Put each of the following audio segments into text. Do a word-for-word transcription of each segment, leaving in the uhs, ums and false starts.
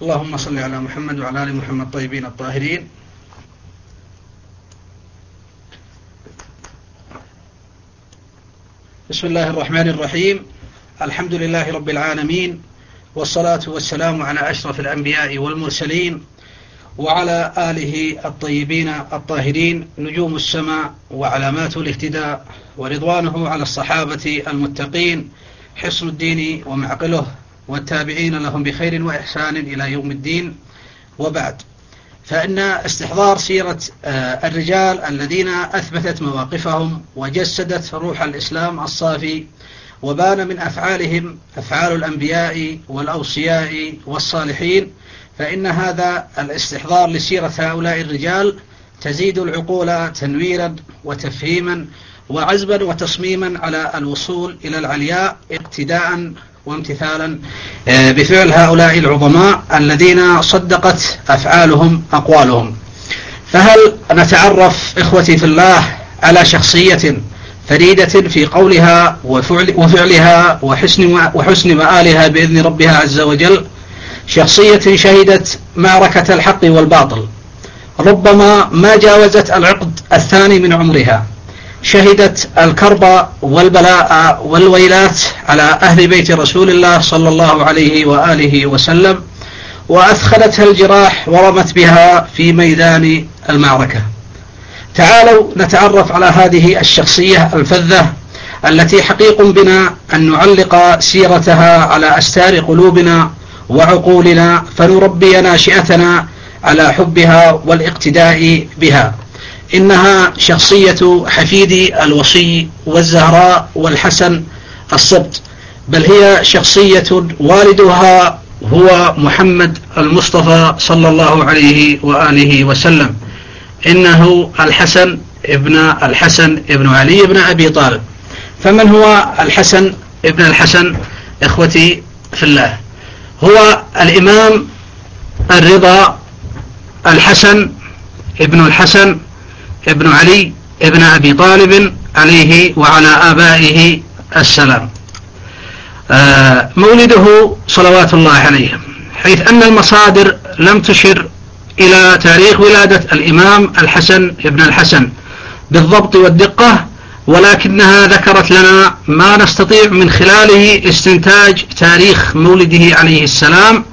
اللهم صل على محمد وعلى آل محمد الطيبين الطاهرين. بسم الله الرحمن الرحيم. الحمد لله رب العالمين، والصلاة والسلام على أشرف الأنبياء والمرسلين وعلى آله الطيبين الطاهرين، نجوم السماء وعلامات الاهتداء، ورضوانه على الصحابة المتقين، حصن الدين ومعقله، والتابعين لهم بخير وإحسان إلى يوم الدين. وبعد، فإن استحضار سيرة الرجال الذين أثبتت مواقفهم وجسدت روح الإسلام الصافي، وبان من أفعالهم أفعال الأنبياء والأوصياء والصالحين، فإن هذا الاستحضار لسيرة هؤلاء الرجال تزيد العقول تنويرا وتفهيما وعزبا وتصميما على الوصول إلى العلياء، اقتداء وامتثالا بفعل هؤلاء العظماء الذين صدقت أفعالهم أقوالهم. فهل نتعرف إخوتي في الله على شخصية فريدة في قولها وفعل وفعلها وحسن وحسن مآلها بإذن ربها عز وجل، شخصية شهدت معركة الحق والباطل، ربما ما جاوزت العقد الثاني من عمرها، شهدت الكرب والبلاء والويلات على أهل بيت رسول الله صلى الله عليه وآله وسلم، وأثخلتها الجراح ورمت بها في ميدان المعركة. تعالوا نتعرف على هذه الشخصية الفذة التي حقيق بنا أن نعلق سيرتها على أستار قلوبنا وعقولنا، فنربي ناشئتنا على حبها والاقتداء بها. إنها شخصية حفيد الوصي والزهراء والحسن السبط، بل هي شخصية والدها هو محمد المصطفى صلى الله عليه وآله وسلم. إنه الحسن ابن الحسن ابن علي ابن أبي طالب. فمن هو الحسن ابن الحسن إخوتي في الله؟ هو الإمام الرضا الحسن ابن الحسن ابن علي ابن أبي طالب عليه وعلى آبائه السلام. آه مولده صلوات الله عليه، حيث أن المصادر لم تشر إلى تاريخ ولادة الإمام الحسن ابن الحسن بالضبط والدقة، ولكنها ذكرت لنا ما نستطيع من خلاله استنتاج تاريخ مولده عليه السلام.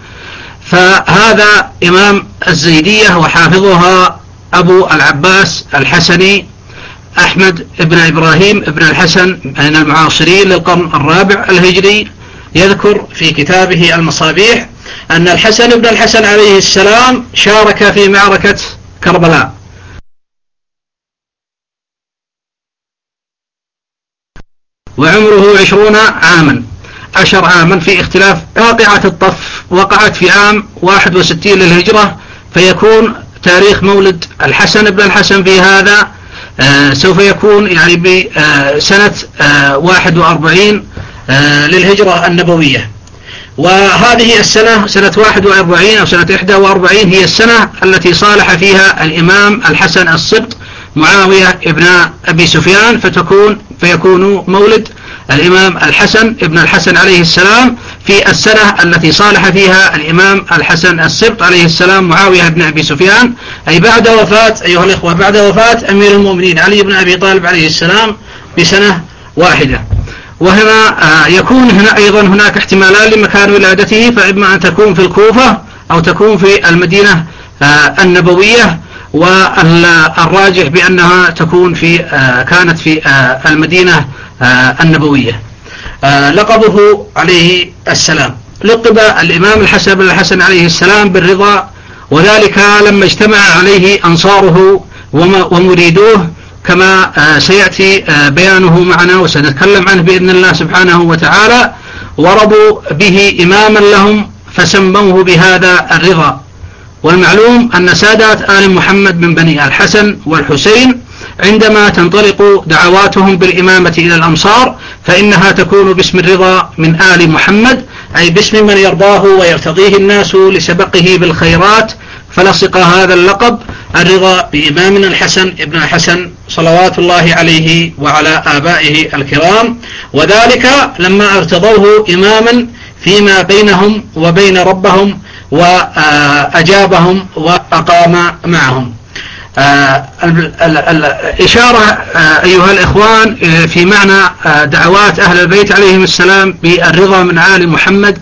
فهذا إمام الزيدية وحافظها أبو العباس الحسني أحمد بن إبراهيم بن الحسن من المعاصرين للقرن الرابع الهجري، يذكر في كتابه المصابيح أن الحسن بن الحسن عليه السلام شارك في معركة كربلاء، وعمره عشرون عاما عشر عاما في اختلاف. واقعة الطف وقعت في عام واحد وستين للهجرة، فيكون تاريخ مولد الحسن بن الحسن في هذا آه سوف يكون يعني بسنة آه واحد وأربعين آه للهجرة النبوية. وهذه السنة سنة واحد وأربعين أو سنة إحدى وأربعين هي السنة التي صالح فيها الإمام الحسن السبط معاوية ابن أبي سفيان، فتكون فيكون مولد الإمام الحسن ابن الحسن عليه السلام في السنة التي صالح فيها الإمام الحسن السبط عليه السلام معاوية بن أبي سفيان، أي بعد وفاة أيها الإخوة بعد وفاة أمير المؤمنين علي بن أبي طالب عليه السلام بسنة واحدة. وهنا يكون هنا أيضا هناك احتمالان لمكان ولادته، فإما أن تكون في الكوفة أو تكون في المدينة النبوية، والراجح بأنها تكون في كانت في المدينة النبوية. لقبه عليه السلام، لقب الإمام الحسن بن الحسن عليه السلام بالرضا، وذلك لما اجتمع عليه أنصاره ومريدوه، كما سيأتي بيانه معنا وسنتكلم عنه بإذن الله سبحانه وتعالى، ورضوا به إماما لهم فسموه بهذا الرضا. والمعلوم أن سادات آل محمد من بني الحسن والحسين عندما تنطلق دعواتهم بالإمامة إلى الأمصار فإنها تكون باسم الرضا من آل محمد، أي باسم من يرضاه ويرتضيه الناس لسبقه بالخيرات، فلصق هذا اللقب الرضا بإمامنا الحسن ابن الحسن صلوات الله عليه وعلى آبائه الكرام. وذلك لما ارتضوه إماما فيما بينهم وبين ربهم، وأجابهم وأقام معهم. الإشارة أيها الإخوان في معنى دعوات أهل البيت عليهم السلام بالرضا من آل محمد.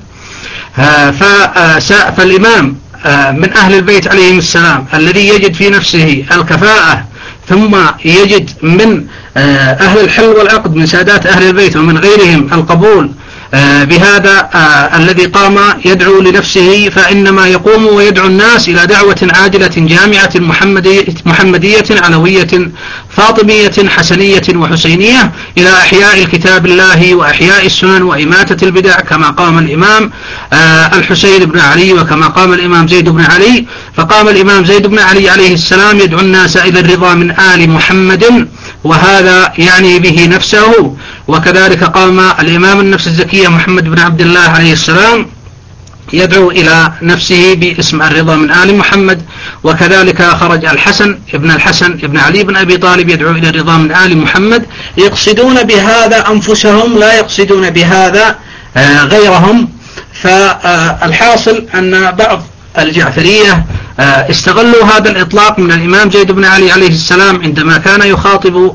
فالإمام من أهل البيت عليهم السلام الذي يجد في نفسه الكفاءة ثم يجد من أهل الحل والعقد من سادات أهل البيت ومن غيرهم القبول بهذا الذي قام يدعو لنفسه، فإنما يقوم ويدعو الناس إلى دعوة عادلة جامعة محمدية, محمدية علوية فاطمية حسنية وحسينية إلى إحياء الكتاب الله وإحياء السنن وإماتة البدع، كما قام الإمام الحسين بن علي وكما قام الإمام زيد بن علي. فقام الإمام زيد بن علي عليه السلام يدعو الناس إلى الرضا من آل محمد، وهذا يعني به نفسه. وكذلك قام الإمام النفس الزكية محمد بن عبد الله عليه السلام يدعو إلى نفسه باسم الرضا من آل محمد. وكذلك خرج الحسن ابن الحسن ابن علي بن أبي طالب يدعو إلى الرضا من آل محمد، يقصدون بهذا أنفسهم لا يقصدون بهذا غيرهم. فالحاصل أن بعض الجعفرية استغلوا هذا الإطلاق من الإمام زيد بن علي عليه السلام عندما كان يخاطب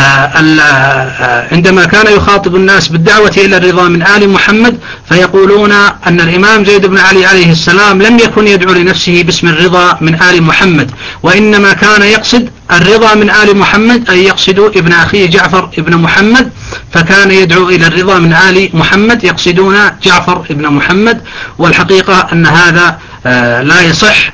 عندما كان يخاطب الناس بالدعوة إلى الرضا من آل محمد، فيقولون أن الإمام زيد بن علي عليه السلام لم يكن يدعو لنفسه باسم الرضا من آل محمد، وإنما كان يقصد الرضا من آل محمد، أي يقصد ابن أخيه جعفر ابن محمد، فكان يدعو إلى الرضا من آل محمد يقصدون جعفر ابن محمد. والحقيقة أن هذا لا يصح،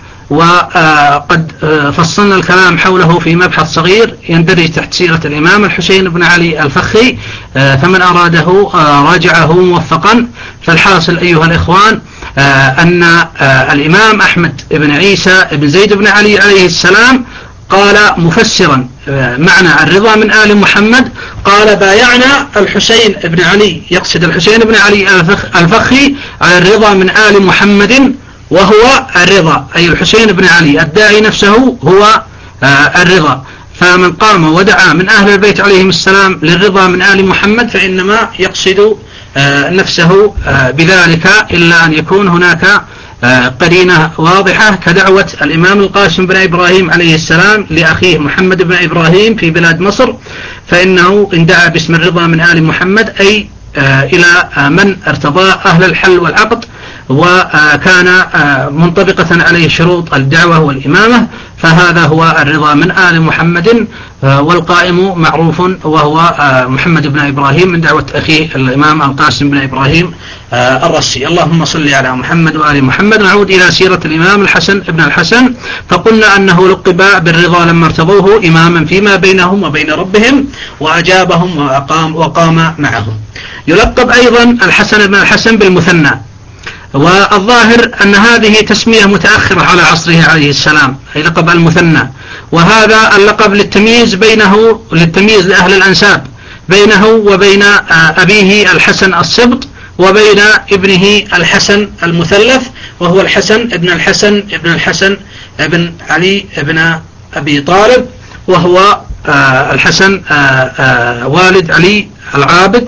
وقد فصلنا الكلام حوله في مبحث صغير يندرج تحت سيرة الإمام الحسين بن علي الفخي، فمن أراده راجعه موفقا. فالحاصل أيها الإخوان أن الإمام أحمد بن عيسى بن زيد بن علي عليه السلام قال مفسرا معنى الرضا من آل محمد، قال بايعنا الحسين بن علي، يقصد الحسين بن علي الفخي، على الرضا من آل محمد، وهو الرضا، أي الحسين بن علي الداعي نفسه هو الرضا. فمن قام ودعا من أهل البيت عليهم السلام للرضا من آل محمد فإنما يقصد نفسه بذلك، إلا أن يكون هناك قرينة واضحة كدعوة الإمام القاسم بن إبراهيم عليه السلام لأخيه محمد بن إبراهيم في بلاد مصر، فإنه إن دعا باسم الرضا من آل محمد أي إلى من ارتضاه أهل الحل والعقد وكان منطبقة عليه شروط الدعوة والإمامة، فهذا هو الرضا من آل محمد. والقائم معروف وهو محمد بن إبراهيم من دعوة أخيه الإمام القاسم بن إبراهيم الرسي. اللهم صل على محمد وآل محمد. نعود إلى سيرة الإمام الحسن بن الحسن، فقلنا أنه لقب بالرضا لما ارتضوه إماما فيما بينهم وبين ربهم، وأجابهم وقام, وقام معهم. يلقب أيضا الحسن بن الحسن بالمثنى، والظاهر أن هذه تسمية متأخرة على عصره عليه السلام، أي لقب المثنى، وهذا اللقب للتمييز بينه للتمييز لأهل الأنساب بينه وبين أبيه الحسن السبط وبين ابنه الحسن المثلث، وهو الحسن ابن الحسن ابن الحسن ابن علي ابن أبي طالب، وهو الحسن والد علي العابد.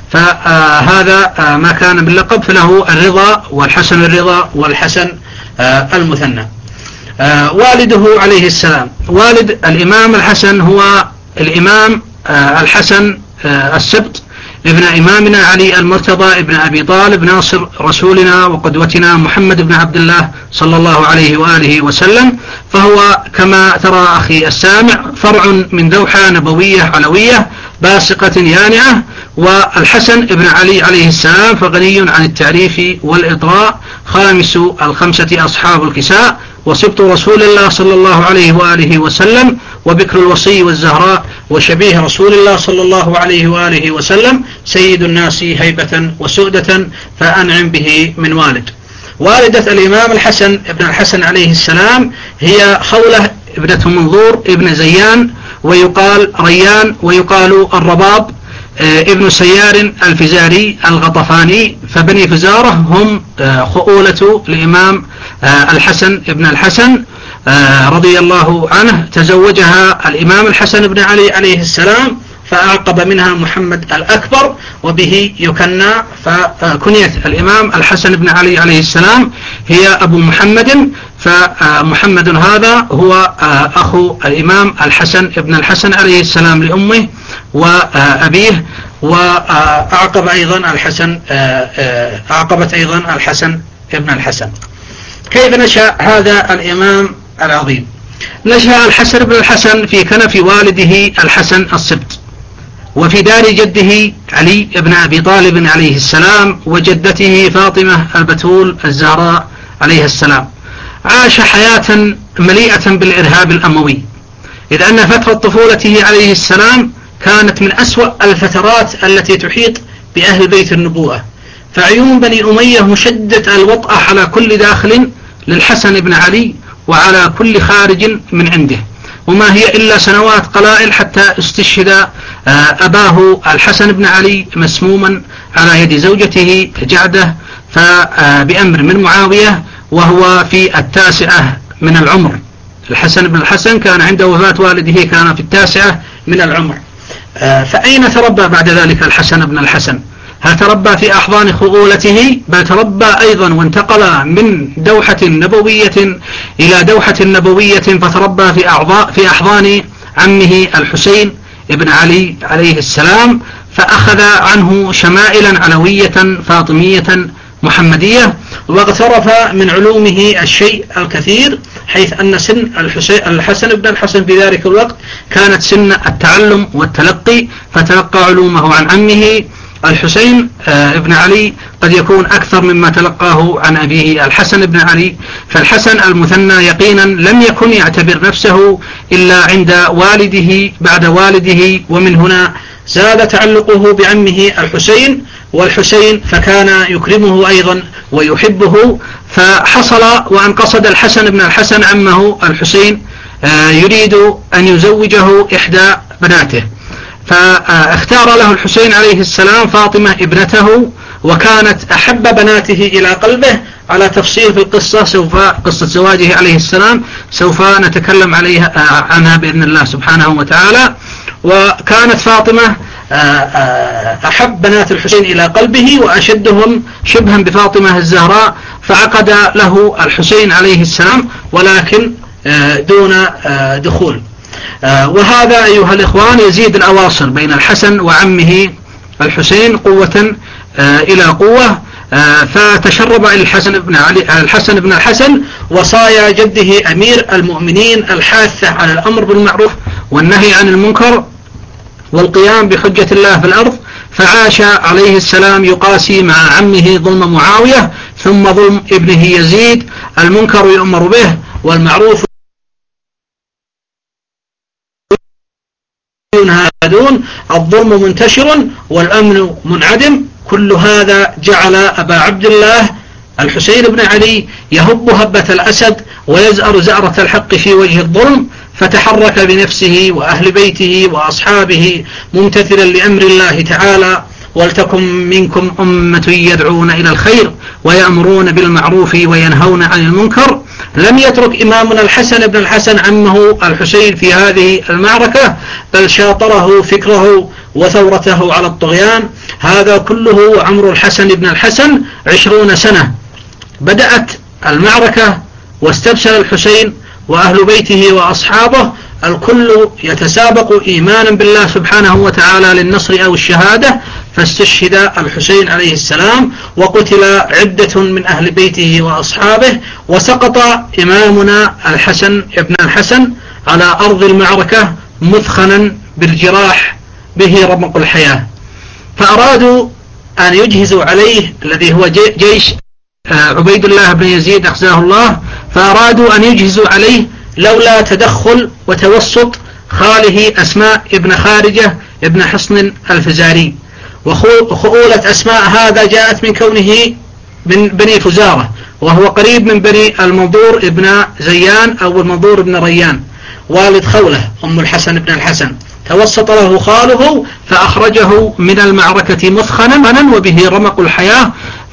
فهذا ما كان باللقب، فله الرضا والحسن الرضا والحسن المثنى. والده عليه السلام، والد الإمام الحسن هو الإمام الحسن السبط ابن إمامنا علي المرتضى ابن أبي طالب ناصر رسولنا وقدوتنا محمد بن عبد الله صلى الله عليه وآله وسلم. فهو كما ترى أخي السامع فرع من ذوحة نبوية علوية باسقة يانعة. والحسن ابن علي عليه السلام فغني عن التعريف والإطراء، خامس الخمسة أصحاب الكساء، وسبط رسول الله صلى الله عليه وآله وسلم، وبكر الوصي والزهراء، وشبيه رسول الله صلى الله عليه وآله وسلم، سيد الناس هيبة وسؤدة، فأنعم به من والد. والدة الإمام الحسن ابن الحسن عليه السلام هي خولة ابنة منظور ابن زيان، ويقال ريان، ويقال الرباب ابن سيار الفزاري الغطفاني. فبني فزارة هم خؤولة الإمام الحسن ابن الحسن رضي الله عنه. تزوجها الإمام الحسن بن علي عليه السلام فأعقب منها محمد الأكبر، وبه يكنى، فكنية الإمام الحسن بن علي عليه السلام هي أبو محمد، فمحمد هذا هو أخو الإمام الحسن بن الحسن عليه السلام لأمه وأبيه. وأعقب أيضا الحسن أعقبت أيضا الحسن ابن الحسن. كيف نشأ هذا الإمام العظيم؟ نشأ الحسن بن الحسن في كنف والده الحسن السبط، وفي دار جده علي بن أبي طالب عليه السلام وجدته فاطمة البتول الزهراء عليه السلام. عاش حياة مليئة بالإرهاب الأموي، إذ أن فترة طفولته عليه السلام كانت من أسوأ الفترات التي تحيط بأهل بيت النبوة، فعيون بني أمية مشدة الوطأة على كل داخل للحسن بن علي وعلى كل خارج من عنده، وما هي إلا سنوات قلائل حتى استشهد أباه الحسن بن علي مسموما على يد زوجته جعدة فبأمر من معاوية وهو في التاسعة من العمر. الحسن بن الحسن كان عند وفاة والده كان في التاسعة من العمر. فأين تربى بعد ذلك الحسن بن الحسن؟ هل تربى في أحضان خؤولته؟ بل تربى أيضا وانتقل من دوحة نبوية إلى دوحة نبوية، فتربى في, أعضاء في أحضان عمه الحسين ابن علي عليه السلام، فأخذ عنه شمائلا علوية فاطمية محمدية، واغترف من علومه الشيء الكثير، حيث أن سن الحسن بن الحسن في ذلك الوقت كانت سن التعلم والتلقي، فتلقى علومه عن عمه الحسين ابن علي قد يكون أكثر مما تلقاه عن أبيه الحسن بن علي. فالحسن المثنى يقينا لم يكن يعتبر نفسه إلا عند والده بعد والده، ومن هنا زاد تعلقه بعمه الحسين، والحسين فكان يكرمه أيضا ويحبه، فحصل وأن قصد الحسن بن الحسن عمه الحسين يريد أن يزوجه إحدى بناته، فاختار له الحسين عليه السلام فاطمة ابنته، وكانت أحب بناته إلى قلبه. على تفصيل في القصة سوف قصة زواجه عليه السلام سوف نتكلم عليها عنها بإذن الله سبحانه وتعالى. وكانت فاطمة أحب بنات الحسين إلى قلبه وأشدهم شبها بفاطمة الزهراء، فعقد له الحسين عليه السلام ولكن دون دخول. وهذا أيها الإخوان يزيد الأواصر بين الحسن وعمه الحسين قوة إلى قوة، فتشرب الحسن بن علي الحسن بن الحسن وصايا جده أمير المؤمنين الحاثة على الأمر بالمعروف والنهي عن المنكر والقيام بحجة الله في الأرض، فعاش عليه السلام يقاسي مع عمه ظلم معاوية ثم ظلم ابنه يزيد. المنكر يؤمر به والمعروف ينهادون، الظلم منتشر والأمن منعدم. كل هذا جعل أبا عبد الله الحسين بن علي يهب هبة الأسد ويزأر زأرة الحق في وجه الظلم، فتحرك بنفسه وأهل بيته وأصحابه ممتثلا لأمر الله تعالى: ولتكن منكم أمة يدعون إلى الخير ويأمرون بالمعروف وينهون عن المنكر. لم يترك إمامنا الحسن بن الحسن عمه الحسين في هذه المعركة، بل شاطره فكره وثورته على الطغيان. هذا كله وعمر الحسن بن الحسن عشرون سنة. بدأت المعركة واستبشر الحسين وأهل بيته وأصحابه الكل يتسابق إيمانا بالله سبحانه وتعالى للنصر أو الشهادة، فاستشهد الحسين عليه السلام وقتل عدة من أهل بيته وأصحابه، وسقط إمامنا الحسن ابن الحسن على أرض المعركة مثخنا بالجراح به رمق الحياة. فأرادوا أن يجهزوا عليه الذي هو جيش عبيد الله بن يزيد أخزاه الله، فأرادوا أن يجهزوا عليه لولا تدخل وتوسط خاله أسماء ابن خارجة ابن حصن الفزاري. وخؤولة أسماء هذا جاءت من كونه من بني فزارة، وهو قريب من بني المنظور ابن زيان أو المنظور ابن ريان والد خولة أم الحسن بن الحسن. توسط له خاله فأخرجه من المعركة مثخنا وبه رمق الحياة،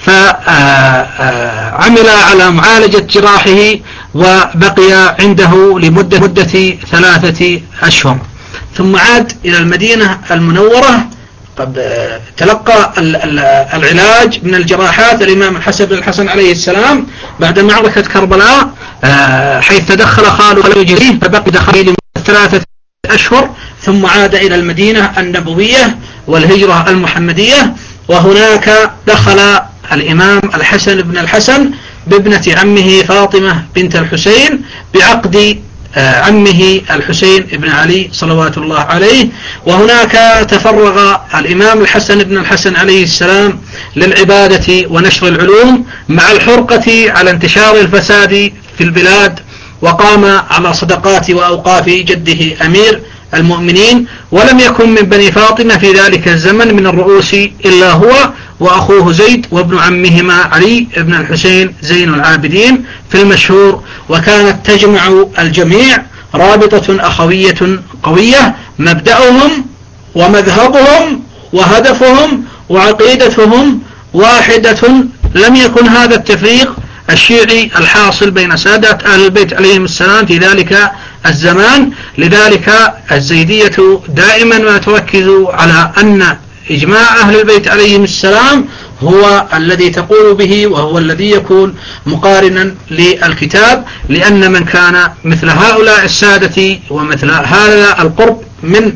فعمل على معالجة جراحه وبقي عنده لمدة مدة ثلاثة أشهر. ثم عاد إلى المدينة المنورة. قد تلقى العلاج من الجراحات الإمام الحسن بن الحسن عليه السلام بعد معركة كربلاء، حيث تدخل خاله يجريه فبقي دخل ثلاثة أشهر، ثم عاد إلى المدينة النبوية والهجرة المحمدية. وهناك دخل الإمام الحسن بن الحسن بابنة عمه فاطمة بنت الحسين بعقد عمه الحسين بن علي صلوات الله عليه. وهناك تفرغ الإمام الحسن بن الحسن عليه السلام للعبادة ونشر العلوم مع الحرقة على انتشار الفساد في البلاد، وقام على صدقات وأوقاف جده أمير المؤمنين. ولم يكن من بني فاطمة في ذلك الزمن من الرؤوس إلا هو وأخوه زيد وابن عمهما علي بن الحسين زين العابدين في المشهور. وكانت تجمع الجميع رابطة أخوية قوية مبدأهم ومذهبهم وهدفهم وعقيدتهم واحدة. لم يكن هذا التفريق الشيعي الحاصل بين سادات أهل البيت عليهم السلام في ذلك الزمان. لذلك الزيدية دائما ما تركز على أن إجماع أهل البيت عليهم السلام هو الذي تقول به، وهو الذي يكون مقارنا للكتاب، لأن من كان مثل هؤلاء السادة ومثل هذا القرب من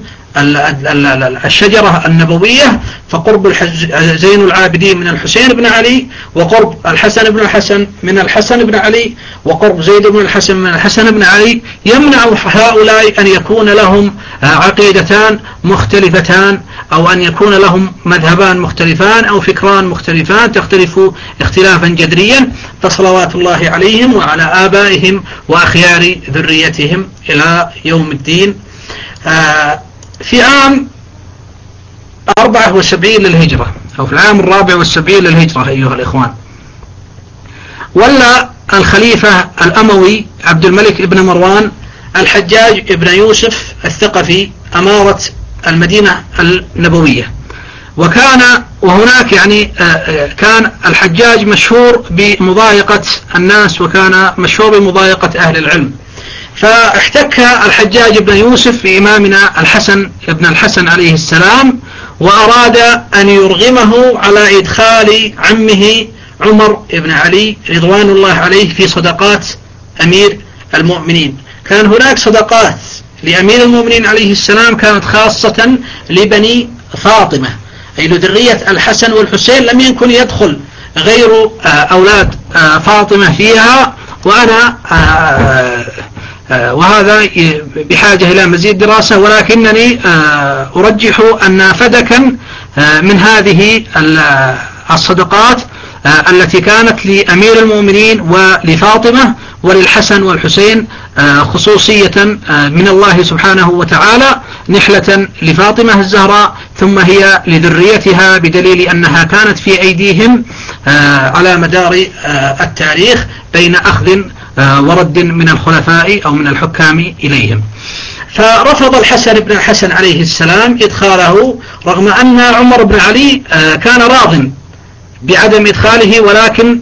الشجرة النبوية، فقرب زين العابدين من الحسين بن علي، وقرب الحسن بن الحسن من الحسن بن علي، وقرب زيد بن الحسن من الحسن بن علي، يمنع هؤلاء أن يكون لهم عقيدتان مختلفتان، أو أن يكون لهم مذهبان مختلفان أو فكران مختلفان تختلف اختلافا جذريا. فصلوات الله عليهم وعلى آبائهم وأخيار ذريتهم إلى يوم الدين. في عام أربعة وسبعين للهجرة، أو في العام الرابع والسبعين للهجرة أيها الإخوان، ولا الخليفة الأموي عبد الملك ابن مروان الحجاج ابن يوسف الثقفي أمارة المدينة النبوية. وكان وهناك يعني كان الحجاج مشهور بمضايقة الناس، وكان مشهور بمضايقة أهل العلم. فاحتك الحجاج بن يوسف بإمامنا الحسن ابن الحسن عليه السلام، وأراد أن يرغمه على إدخال عمه عمر بن علي رضوان الله عليه في صدقات أمير المؤمنين. كان هناك صدقات لأمير المؤمنين عليه السلام كانت خاصة لبني فاطمة، أي لذرية الحسن والحسين، لم يكن يدخل غير أولاد فاطمة فيها. وأنا وهذا بحاجة إلى مزيد دراسة، ولكنني أرجح أن فدكا من هذه الصدقات التي كانت لأمير المؤمنين ولفاطمة وللحسن والحسين خصوصية من الله سبحانه وتعالى، نحلة لفاطمة الزهراء ثم هي لذريتها، بدليل أنها كانت في أيديهم على مدار التاريخ بين أخذ ورد من الخلفاء أو من الحكام إليهم. فرفض الحسن بن الحسن عليه السلام إدخاله، رغم أن عمر بن علي كان راض بعدم إدخاله، ولكن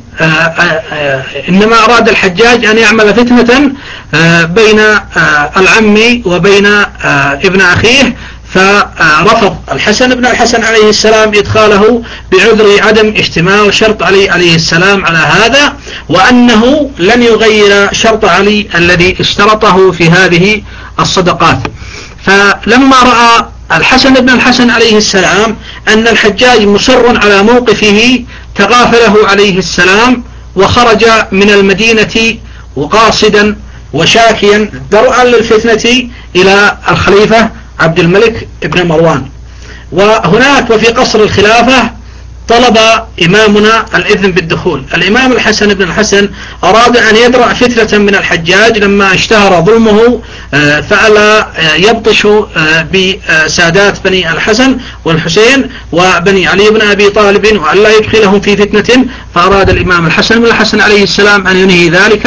إنما أراد الحجاج أن يعمل فتنة بين العم وبين ابن أخيه، فرفض الحسن بن الحسن عليه السلام إدخاله بعذر عدم اجتماع شرط علي عليه السلام على هذا، وأنه لن يغير شرط علي الذي اشترطه في هذه الصدقات. فلما رأى الحسن بن الحسن عليه السلام أن الحجاج مصر على موقفه، تغافله عليه السلام وخرج من المدينة وقاصدا وشاكيا درءا للفتنة إلى الخليفة عبد الملك بن مروان. وهناك وفي قصر الخلافة طلب إمامنا الإذن بالدخول. الإمام الحسن بن الحسن أراد أن يدرأ فتنة من الحجاج لما اشتهر ظلمه، فألا يبطش بسادات بني الحسن والحسين وبني علي بن أبي طالب وألا يدخلهم في فتنة. فأراد الإمام الحسن بن الحسن عليه السلام أن ينهي ذلك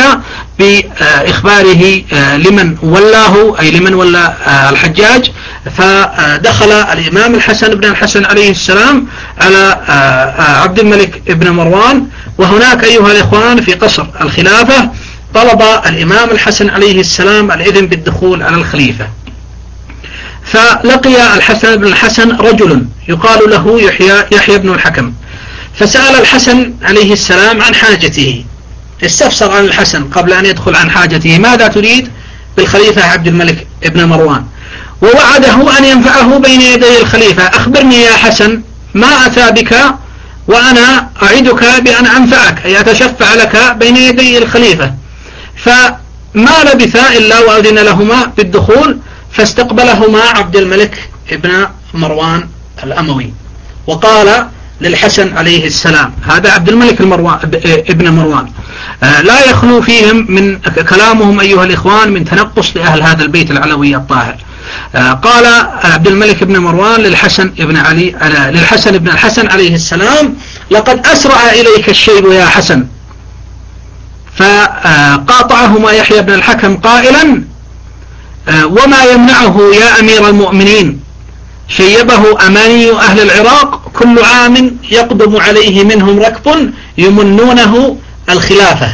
بإخباره لمن ولاه، أي لمن ولى الحجاج. فدخل الإمام الحسن بن الحسن عليه السلام على عبد الملك بن مروان. وهناك أيها الإخوان في قصر الخلافة طلب الإمام الحسن عليه السلام الإذن بالدخول على الخليفة. فلقي الحسن بن الحسن رجل يقال له يحيى, يحيى بن الحكم، فسأل الحسن عليه السلام عن حاجته، استفسر عن الحسن قبل أن يدخل عن حاجته، ماذا تريد بالخليفة عبد الملك ابن مروان، ووعده أن ينفعه بين يدي الخليفة. أخبرني يا حسن ما أتى بك وأنا أعدك بأن أنفعك، أي أتشفع لك بين يدي الخليفة. فما لبث إلا وأذن لهما بالدخول، فاستقبلهما عبد الملك ابن مروان الأموي وقال للحسن عليه السلام، هذا عبد الملك المروان ابن مروان لا يخلو فيهم من كلامهم أيها الإخوان من تنقص لأهل هذا البيت العلوي الطاهر. قال عبد الملك بن مروان للحسن ابن علي للحسن ابن الحسن عليه السلام: لقد أسرع إليك الشيب يا حسن. فقاطعهما يحيى بن الحكم قائلا: وما يمنعه يا أمير المؤمنين، شيبه أماني أهل العراق، كل عام يقدم عليه منهم ركب يمنونه الخلافة.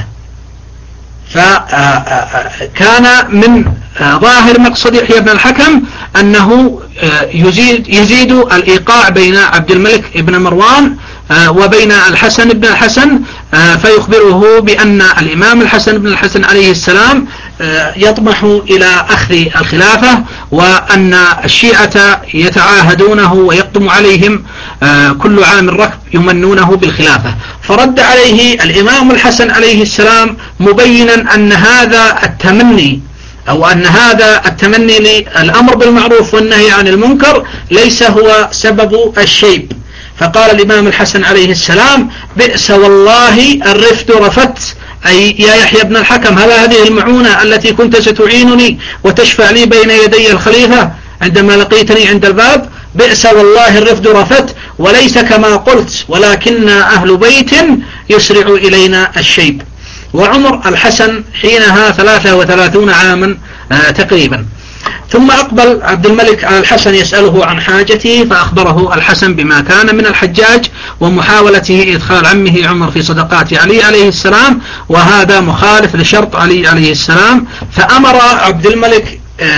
فكان من ظاهر مقصد يحيى بن الحكم أنه يزيد, يزيد الإيقاع بين عبد الملك بن مروان وبين الحسن بن الحسن، فيخبره بأن الإمام الحسن بن الحسن عليه السلام يطمح إلى أخذ الخلافة، وأن الشيعة يتعاهدونه ويقدم عليهم كل عام الركب يمنونه بالخلافة. فرد عليه الإمام الحسن عليه السلام مبينا أن هذا التمني أو أن هذا التمني للأمر بالمعروف والنهي عن المنكر ليس هو سبب الشيب. فقال الإمام الحسن عليه السلام: بئس والله الرفد رفدت، أي يا يحيى بن الحكم، هل هذه المعونة التي كنت ستعينني وتشفع لي بين يدي الخليفة عندما لقيتني عند الباب؟ بئس والله الرفد رفدت، وليس كما قلت، ولكن أهل بيت يسرع إلينا الشيب. وعمر الحسن حينها ثلاثة وثلاثون عاما تقريبا. ثم أقبل عبد الملك على الحسن يسأله عن حاجته، فأخبره الحسن بما كان من الحجاج ومحاولته إدخال عمه عمر في صدقات علي عليه السلام، وهذا مخالف لشرط علي عليه السلام. فأمر عبد الملك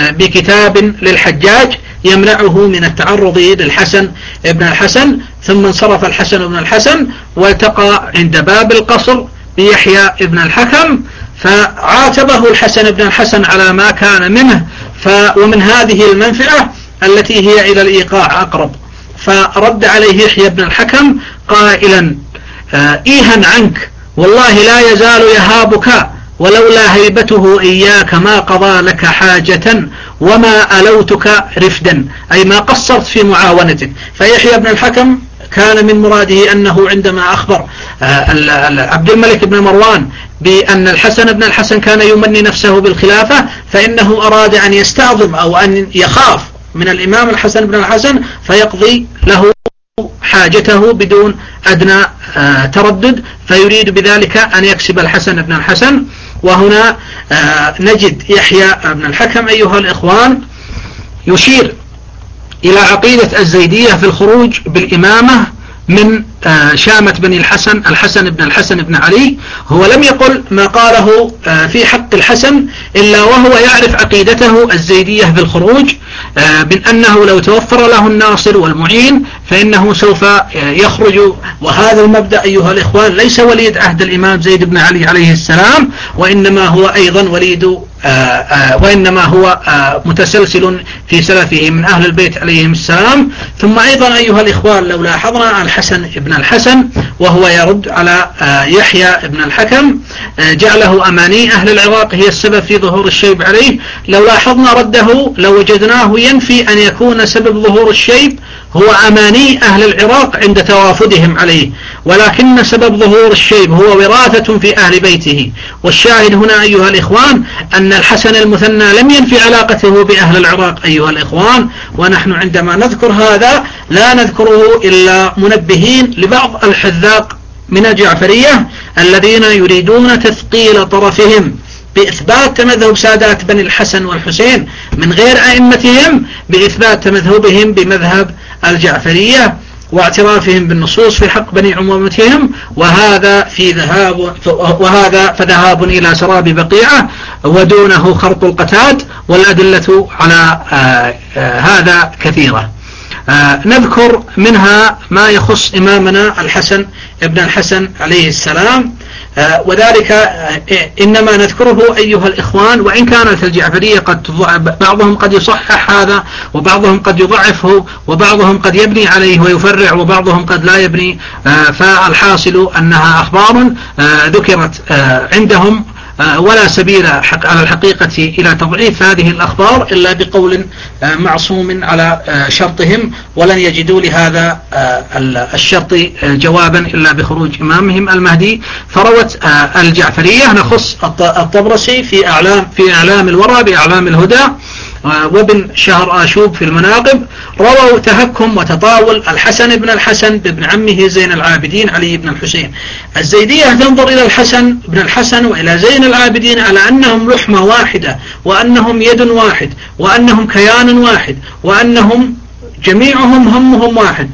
بكتاب للحجاج يمنعه من التعرض للحسن ابن الحسن. ثم انصرف الحسن ابن الحسن والتقى عند باب القصر بيحيى ابن الحكم، فعاتبه الحسن ابن الحسن على ما كان منه ومن هذه المنفعة التي هي إلى الإيقاع أقرب. فرد عليه يحيى بن الحكم قائلا: إيها عنك، والله لا يزال يهابك، ولولا هيبته إياك ما قضى لك حاجة وما ألوتك رفدا، أي ما قصرت في معاونتك. فيحيى بن الحكم كان من مراده أنه عندما أخبر عبد الملك بن مروان بأن الحسن بن الحسن كان يمني نفسه بالخلافة، فإنه أراد أن يستعظم أو أن يخاف من الإمام الحسن بن الحسن فيقضي له حاجته بدون أدنى تردد، فيريد بذلك أن يكسب الحسن بن الحسن. وهنا نجد يحيى بن الحكم أيها الإخوان يشير إلى عقيدة الزيدية في الخروج بالإمامة من شامة بني الحسن الحسن بن الحسن بن علي. هو لم يقل ما قاله في حق الحسن إلا وهو يعرف عقيدته الزيدية في الخروج، من أنه لو توفر له الناصر والمعين فإنه سوف يخرج. وهذا المبدأ أيها الإخوان ليس وليد عهد الإمام زيد بن علي عليه السلام، وإنما هو أيضا وليد آآ آآ وإنما هو متسلسل في سلفه من أهل البيت عليهم السلام. ثم أيضا أيها الإخوان لو لاحظنا الحسن ابن الحسن وهو يرد على يحيى ابن الحكم جعله أماني أهل العراق هي السبب في ظهور الشيب عليه، لو لاحظنا رده لو وجدناه ينفي أن يكون سبب ظهور الشيب هو أماني أهل العراق عند توافدهم عليه، ولكن سبب ظهور الشيب هو وراثة في أهل بيته. والشاهد هنا أيها الإخوان أن الحسن المثنى لم ينفي علاقته بأهل العراق أيها الإخوان. ونحن عندما نذكر هذا لا نذكره إلا منبهين لبعض الحذاق من الجعفرية الذين يريدون تثقيل طرفهم بإثبات تمذهب سادات بني الحسن والحسين من غير أئمتهم بإثبات تمذهبهم بمذهب الجعفرية واعترافهم بالنصوص في حق بني عمومتهم، وهذا في ذهاب وهذا فذهاب إلى سراب بقيعة ودونه خرط القتاد، والأدلة على هذا كثيرة. نذكر منها ما يخص إمامنا الحسن ابن الحسن عليه السلام، وذلك إنما نذكره أيها الإخوان وإن كانت الجعفرية قد بعضهم قد يصحح هذا وبعضهم قد يضعفه وبعضهم قد يبني عليه ويفرع وبعضهم قد لا يبني، فالحاصل أنها أخبار ذكرت عندهم ولا سبيل على الحقيقة إلى تضعيف هذه الأخبار إلا بقول معصوم على شرطهم، ولن يجدوا لهذا الشرط جوابا إلا بخروج إمامهم المهدي. فروت الجعفرية نخص الطبرسي في أعلام في إعلام الورى بأعلام الهدى وابن شهر آشوب في المناقب، رووا تهكم وتطاول الحسن بن الحسن بابن عمه زين العابدين علي بن الحسين. الزيدية تنظر إلى الحسن بن الحسن وإلى زين العابدين على أنهم لحمة واحدة وأنهم يد واحد وأنهم كيان واحد وأنهم جميعهم همهم واحد.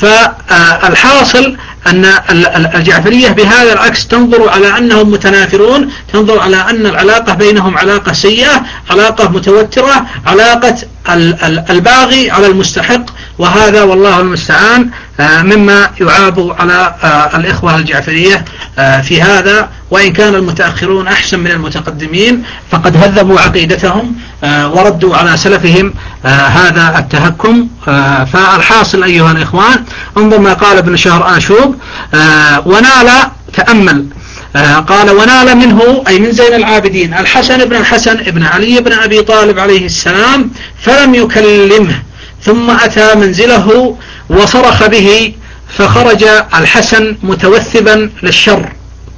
فالحاصل أن الجعفرية بهذا العكس تنظر على أنهم متنافرون، تنظر على أن العلاقة بينهم علاقة سيئة، علاقة متوترة، علاقة الباغي على المستحق، وهذا والله المستعان مما يعاب على الإخوة الجعفرية في هذا. وإن كان المتأخرون أحسن من المتقدمين فقد هذبوا عقيدتهم وردوا على سلفهم هذا التهكم. فالحاصل أيها الإخوان انظر ما قال ابن شهر آشوب، ونال تأمل قال ونال منه أي من زين العابدين الحسن بن الحسن ابن علي بن أبي طالب عليه السلام فلم يكلمه، ثم أتى منزله وصرخ به فخرج الحسن متوثبا للشر.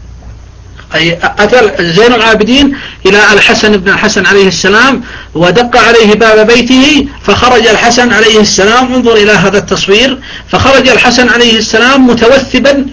أي أتى زين العابدين إلى الحسن بن الحسن عليه السلام ودق عليه باب بيته فخرج الحسن عليه السلام، انظر إلى هذا التصوير، فخرج الحسن عليه السلام متوثبا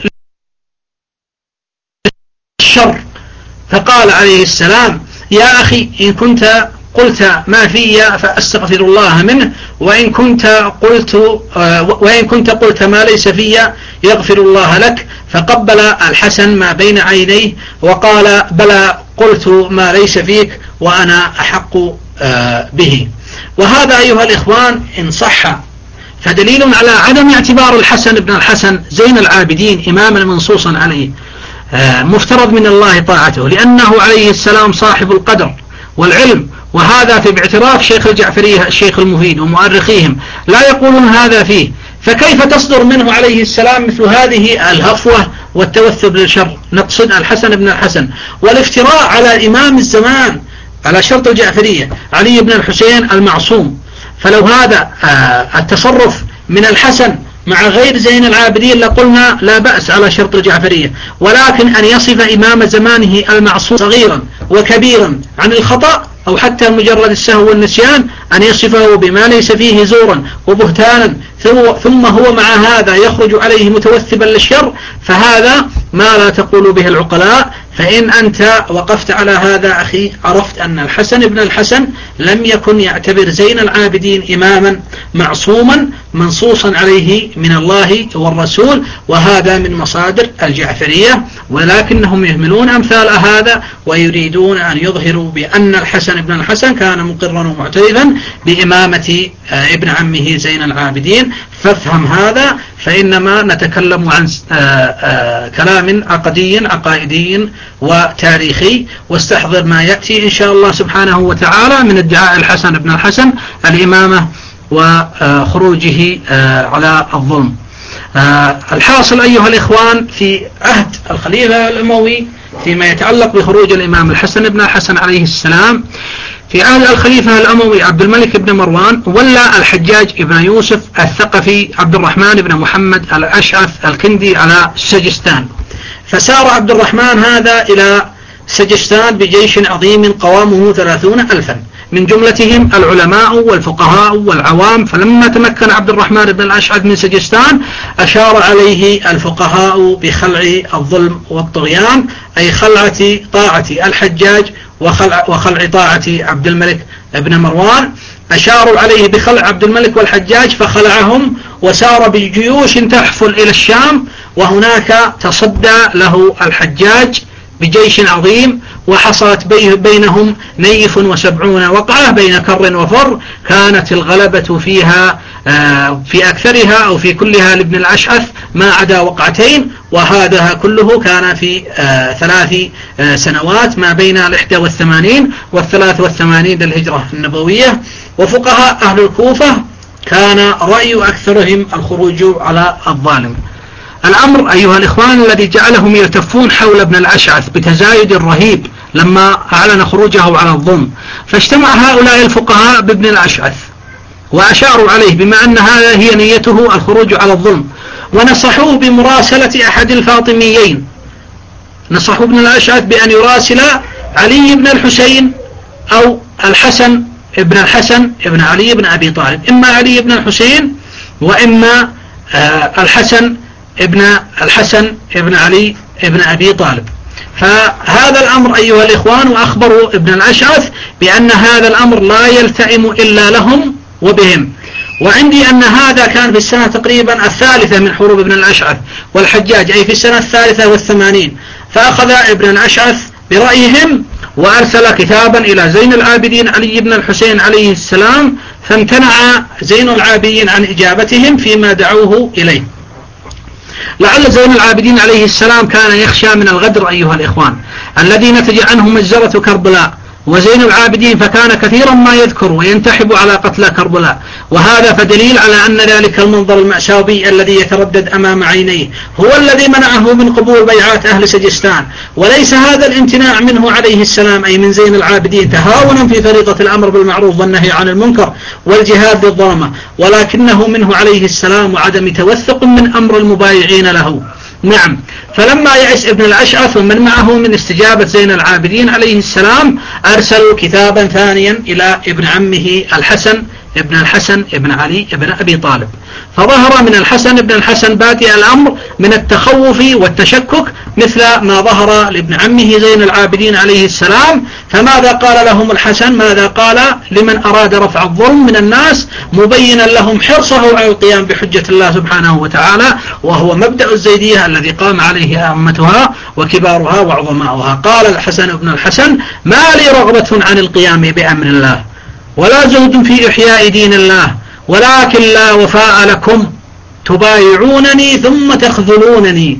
للشر، فقال عليه السلام يا أخي إن كنت قلت ما في فأستغفر الله منه، وإن كنت قلت وإن كنت قلت ما ليس في يغفر الله لك. فقبل الحسن ما بين عينيه وقال بلى قلت ما ليس فيك وأنا أحق به. وهذا أيها الإخوان إن صح فدليل على عدم اعتبار الحسن بن الحسن زين العابدين إماما منصوصا عليه مفترض من الله طاعته، لأنه عليه السلام صاحب القدر والعلم، وهذا في باعتراف شيخ الجعفرية الشيخ المفيد ومؤرخيهم لا يقولون هذا فيه. فكيف تصدر منه عليه السلام مثل هذه الهفوة والتوثب للشر؟ نقصد الحسن بن الحسن والافتراء على إمام الزمان على شرط الجعفرية علي بن الحسين المعصوم. فلو هذا التصرف من الحسن مع غير زين العابدين لقلنا لا بأس على شرط الجعفرية، ولكن أن يصف إمام زمانه المعصوم صغيرا وكبيرا عن الخطأ أو حتى مجرد السهو والنسيان، أن يصفه بما ليس فيه زورا وبهتانا ثم هو مع هذا يخرج عليه متوثبا للشر، فهذا ما لا تقول به العقلاء. فإن أنت وقفت على هذا أخي عرفت أن الحسن بن الحسن لم يكن يعتبر زين العابدين إماما معصوما منصوصا عليه من الله والرسول، وهذا من مصادر الجعفرية، ولكنهم يهملون أمثال هذا ويريدون أن يظهروا بأن الحسن بن الحسن كان مقرا ومعترفا بإمامة ابن عمه زين العابدين. فافهم هذا، فإنما نتكلم عن كلام عقدي عقائدي وتاريخي، واستحضر ما يأتي إن شاء الله سبحانه وتعالى من ادعاء الحسن بن الحسن الإمامة وخروجه على الظلم. الحاصل أيها الإخوان في عهد الخليفة الأموي فيما يتعلق بخروج الإمام الحسن بن الحسن عليه السلام، في عهد الخليفة الأموي عبد الملك بن مروان ولى الحجاج بن يوسف الثقفي عبد الرحمن بن محمد الأشعث الكندي على سجستان، فسار عبد الرحمن هذا إلى سجستان بجيش عظيم قوامه ثلاثون ألفا من جملتهم العلماء والفقهاء والعوام. فلما تمكن عبد الرحمن بن الأشعث من سجستان أشار عليه الفقهاء بخلع الظلم والطغيان، أي خلعة طاعة الحجاج وخلع, وخلع طاعة عبد الملك بن مروان. أشاروا عليه بخلع عبد الملك والحجاج فخلعهم وسار بجيوش تحفل إلى الشام، وهناك تصدى له الحجاج بجيش عظيم، وحصلت بينهم نيف وسبعون وقعة بين كر وفر، كانت الغلبة فيها في أكثرها أو في كلها لابن الأشعث ما عدا وقعتين، وهذا كله كان في ثلاث سنوات ما بين الإحدى والثمانين والثلاث والثمانين للهجرة النبوية. وفقهاء أهل الكوفة كان رأي أكثرهم الخروج على الظالم. الأمر أيها الإخوان الذي جعلهم يلتفون حول ابن الأشعث بتزايد رهيب لما أعلن خروجه على الظلم، فاجتمع هؤلاء الفقهاء بابن الأشعث وأشاروا عليه بما أن هذا هي نيته الخروج على الظلم، ونصحوه بمراسلة أحد الفاطميين. نصحوا ابن الأشعث بأن يراسل علي بن الحسين أو الحسن ابن الحسن ابن علي بن أبي طالب، إما علي بن الحسين وإما الحسن ابن الحسن ابن علي ابن أبي طالب. فهذا الأمر أيها الإخوان، وأخبروا ابن الأشعث بأن هذا الأمر لا يلتئم إلا لهم وبهم. وعندي أن هذا كان في السنة تقريبا الثالثة من حروب ابن الأشعث والحجاج، أي في السنة الثالثة والثمانين. فأخذ ابن الأشعث برأيهم وأرسل كتابا إلى زين العابدين علي بن الحسين عليه السلام، فامتنع زين العابدين عن إجابتهم فيما دعوه إليه. لعل زين العابدين عليه السلام كان يخشى من الغدر أيها الإخوان الذي نتج عنه مجزرة كربلاء، وزين العابدين فكان كثيرا ما يذكر وينتحب على قتلى كربلاء، وهذا فدليل على أن ذلك المنظر المأساوي الذي يتردد أمام عينيه هو الذي منعه من قبول بيعات أهل سجستان، وليس هذا الامتناع منه عليه السلام أي من زين العابدين تهاونا في طريقة الأمر بالمعروف والنهي عن المنكر والجهاد بالظلمة، ولكنه منه عليه السلام وعدم توثق من أمر المبايعين له. نعم، فلما يأس ابن الأشعث ومن معه من استجابة زين العابدين عليه السلام أرسلوا كتابا ثانيا إلى ابن عمه الحسن ابن الحسن ابن علي ابن أبي طالب. فظهر من الحسن ابن الحسن بادئ الأمر من التخوف والتشكك مثل ما ظهر لابن عمه زين العابدين عليه السلام. فماذا قال لهم الحسن؟ ماذا قال لمن أراد رفع الظلم من الناس مبينا لهم حرصه على القيام بحجة الله سبحانه وتعالى، وهو مبدأ الزيدية الذي قام عليه أئمتها وكبارها وعظماؤها. قال الحسن ابن الحسن: ما لي رغبة عن القيام بأمر الله ولا زهد في إحياء دين الله، ولكن لا وفاء لكم تبايعونني ثم تخذلونني.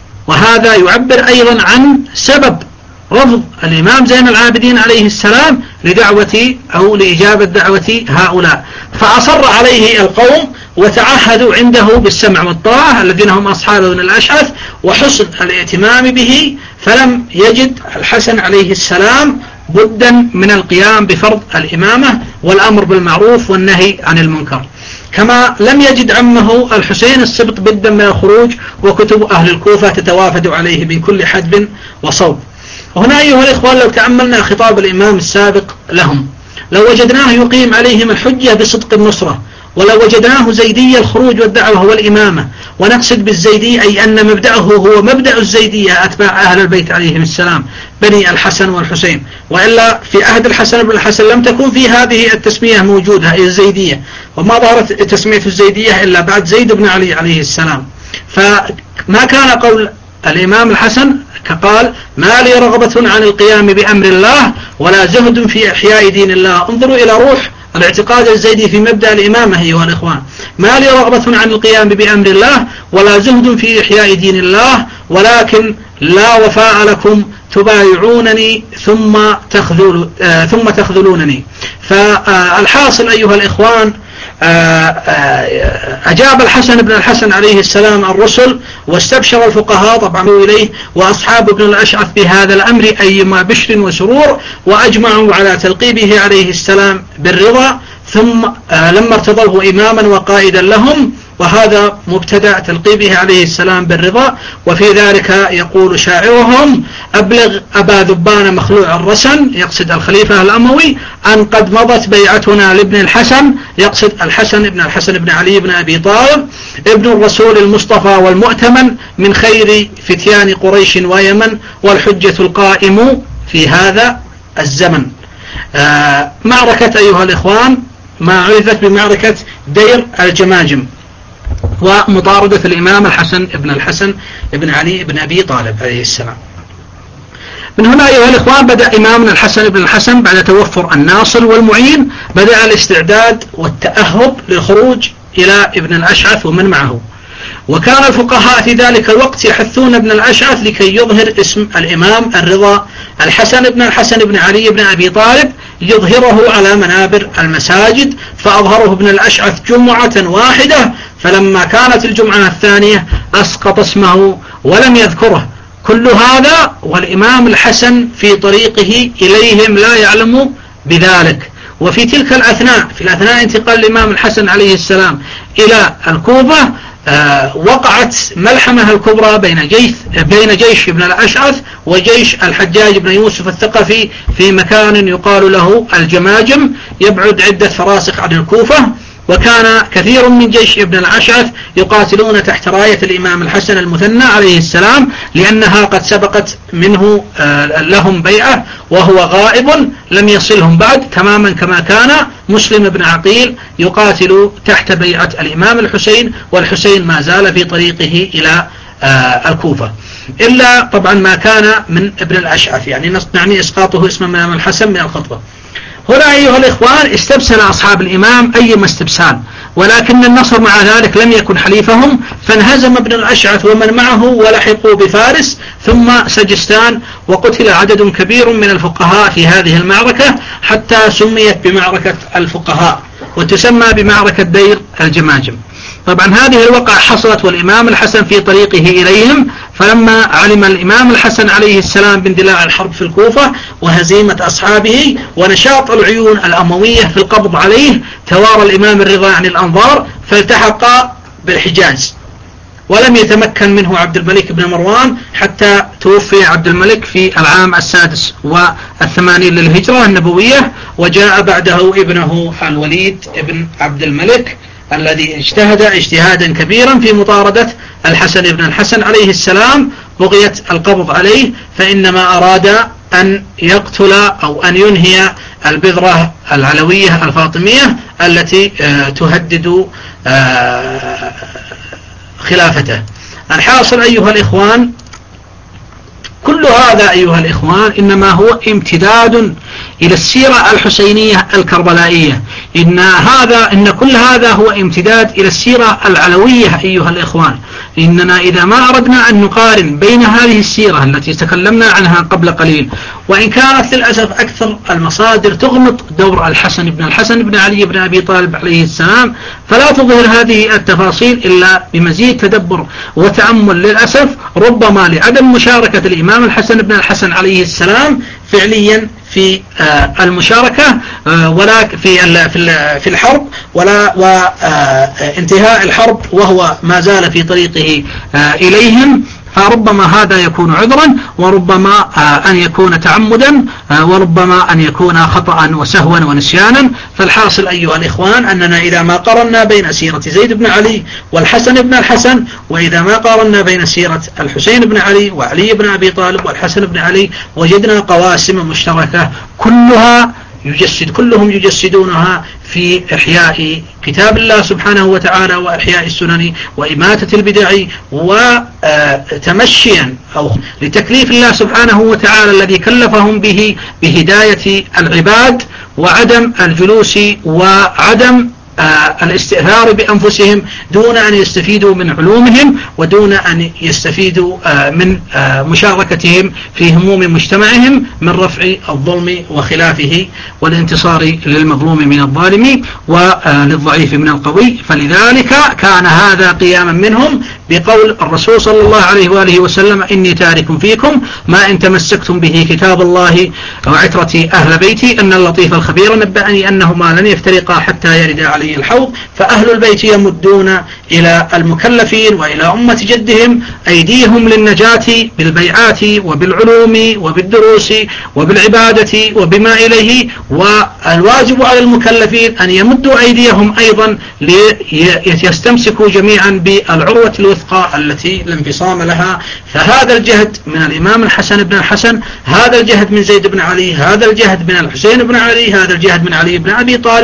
وهذا يعبر أيضا عن سبب رفض الإمام زين العابدين عليه السلام لدعوة أو لإجابة دعوة هؤلاء، فأصر عليه القوم وتعهدوا عنده بالسمع والطاعة الذين هم أصحاب ابن الأشعث وحسن الاهتمام به، فلم يجد الحسن عليه السلام بدا من القيام بفرض الإمامة والأمر بالمعروف والنهي عن المنكر، كما لم يجد عمه الحسين السبط بدا من الخروج، وكتب أهل الكوفة تتوافد عليه من كل حدب وصوب. وهنا أيها الإخوان لو تأملنا خطاب الإمام السابق لهم لو وجدناه يقيم عليهم الحجة بصدق النصرة، ولو وجدناه زيدي الخروج والدعوة والإمامة، ونقصد بالزيدي أي أن مبدأه هو مبدأ الزيدية أتباع أهل البيت عليهم السلام بني الحسن والحسين، وإلا في عهد الحسن بن الحسن لم تكن في هذه التسمية موجودة أي الزيدية، وما ظهرت تسمية الزيدية إلا بعد زيد بن علي عليه السلام. فما كان قول الإمام الحسن كقال: ما لي رغبة عن القيام بأمر الله ولا زهد في إحياء دين الله. انظروا إلى روح الاعتقاد الزيدي في مبدأ الإمامة أيها الإخوان: ما لي رغبة عن القيام بأمر الله ولا زهد في إحياء دين الله، ولكن لا وفاء لكم تبايعونني ثم تخذل آه ثم تخذلونني. فالحاصل أيها الإخوان آه آه أجاب الحسن بن الحسن عليه السلام الرسل، واستبشر الفقهاء طبعا إليه وأصحاب ابن الأشعث بهذا الأمر أيما بشر وسرور، وأجمعوا على تلقيبه عليه السلام بالرضا، ثم آه لما ارتضوه إماما وقائدا لهم، وهذا مبتدأ تلقيبه عليه السلام بالرضا. وفي ذلك يقول شاعرهم: أبلغ أبا ذبان مخلوع الرسن، يقصد الخليفة الأموي، أن قد مضت بيعتنا لابن الحسن، يقصد الحسن ابن الحسن بن علي بن أبي طالب ابن الرسول المصطفى والمؤتمن من خير فتيان قريش ويمن، والحجة القائم في هذا الزمن. آه معركة أيها الإخوان ما عرفت بمعركة دير الجماجم، ومطاردة الإمام الحسن ابن الحسن ابن علي ابن أبي طالب عليه السلام. من هنا أيها الإخوان بدأ إمامنا الحسن بن الحسن بعد توفر الناصر والمعين، بدأ الاستعداد والتأهب للخروج إلى ابن الأشعث ومن معه. وكان الفقهاء في ذلك الوقت يحثون ابن الأشعث لكي يظهر اسم الإمام الرضا الحسن بن الحسن بن علي بن أبي طالب، يظهره على منابر المساجد. فأظهره ابن الأشعث جمعة واحدة، فلما كانت الجمعة الثانية أسقط اسمه ولم يذكره. كل هذا والإمام الحسن في طريقه إليهم لا يعلم بذلك. وفي تلك الأثناء، في الأثناء انتقال الإمام الحسن عليه السلام إلى الكوفة، آه وقعت ملحمة الكبرى بين جيش, بين جيش ابن الأشعث وجيش الحجاج بن يوسف الثقفي في مكان يقال له الجماجم، يبعد عدة فراسخ عن الكوفة. وكان كثير من جيش ابن الأشعث يقاتلون تحت راية الإمام الحسن المثنى عليه السلام، لأنها قد سبقت منه لهم بيعة وهو غائب لم يصلهم بعد، تماما كما كان مسلم بن عقيل يقاتل تحت بيعة الإمام الحسين، والحسين ما زال في طريقه إلى الكوفة، إلا طبعا ما كان من ابن الأشعث، يعني نعني إسقاطه اسم الإمام الحسن من الخطبة. هنا أيها الإخوان استبسل أصحاب الإمام أيما استبسال، ولكن النصر مع ذلك لم يكن حليفهم، فانهزم ابن الأشعث ومن معه ولحقوا بفارس ثم سجستان، وقتل عدد كبير من الفقهاء في هذه المعركة، حتى سميت بمعركة الفقهاء وتسمى بمعركة دير الجماجم. طبعا هذه الوقعة حصلت والإمام الحسن في طريقه إليهم، فلما علم الإمام الحسن عليه السلام باندلاع الحرب في الكوفة وهزيمة أصحابه ونشاط العيون الأموية في القبض عليه، توارى الإمام الرضا عن الأنظار فالتحق بالحجاز، ولم يتمكن منه عبد الملك بن مروان حتى توفي عبد الملك في العام السادس والثمانين للهجرة النبوية، وجاء بعده ابنه الوليد ابن عبد الملك الذي اجتهد اجتهادا كبيرا في مطاردة الحسن بن الحسن عليه السلام، بغيت القبض عليه، فإنما أراد أن يقتل أو أن ينهي البذرة العلوية الفاطمية التي تهدد خلافته. الحاصل أيها الإخوان، كل هذا أيها الإخوان إنما هو امتداد إلى السيرة الحسينية الكربلائية، إن هذا إن كل هذا هو امتداد إلى السيرة العلوية أيها الإخوان. إننا إذا ما أردنا أن نقارن بين هذه السيرة التي تكلمنا عنها قبل قليل، وإن كانت للأسف أكثر المصادر تغمط دور الحسن بن الحسن بن علي بن أبي طالب عليه السلام، فلا تظهر هذه التفاصيل إلا بمزيد تدبر وتأمل. للأسف ربما لعدم مشاركة الإمام الحسن بن الحسن عليه السلام فعليا في المشاركة ولا في في الحرب ولا وانتهاء الحرب وهو ما زال في طريقه إليهم، فربما هذا يكون عذرا، وربما أن يكون تعمدا، وربما أن يكون خطأ وسهوا ونسيانا. فالحاصل أيها الإخوان أننا إذا ما قارنا بين سيرة زيد بن علي والحسن بن الحسن، وإذا ما قارنا بين سيرة الحسين بن علي وعلي بن أبي طالب والحسن بن علي، وجدنا قواسم مشتركة كلها يجسد كلهم يجسدونها في إحياء كتاب الله سبحانه وتعالى وإحياء السنن وإماتة البدع، وتمشيا أو لتكليف الله سبحانه وتعالى الذي كلفهم به بهداية العباد، وعدم الجلوس وعدم الاستئثار بأنفسهم دون أن يستفيدوا من علومهم، ودون أن يستفيدوا من مشاركتهم في هموم مجتمعهم من رفع الظلم وخلافه والانتصار للمظلوم من الظالم وللضعيف من القوي. فلذلك كان هذا قياما منهم بقول الرسول صلى الله عليه وآله وسلم: إني تارك فيكم ما إن تمسكتم به كتاب الله وعترتي أهل بيتي، أن اللطيف الخبير نبأني أنهما لن يفترقا حتى يرد علي الحوض. فأهل البيت يمدون إلى المكلفين وإلى أمة جدهم أيديهم للنجاة بالبيعات وبالعلوم وبالدروس وبالعبادة وبما إليه، والواجب على المكلفين أن يمدوا أيديهم أيضا ليستمسكوا جميعا بالعروة الوثقى التي لا انفصام لها. فهذا الجهد من الإمام الحسن بن الحسن، هذا الجهد من زيد بن علي، هذا الجهد من الحسين بن علي، هذا الجهد من علي بن أبي طالب،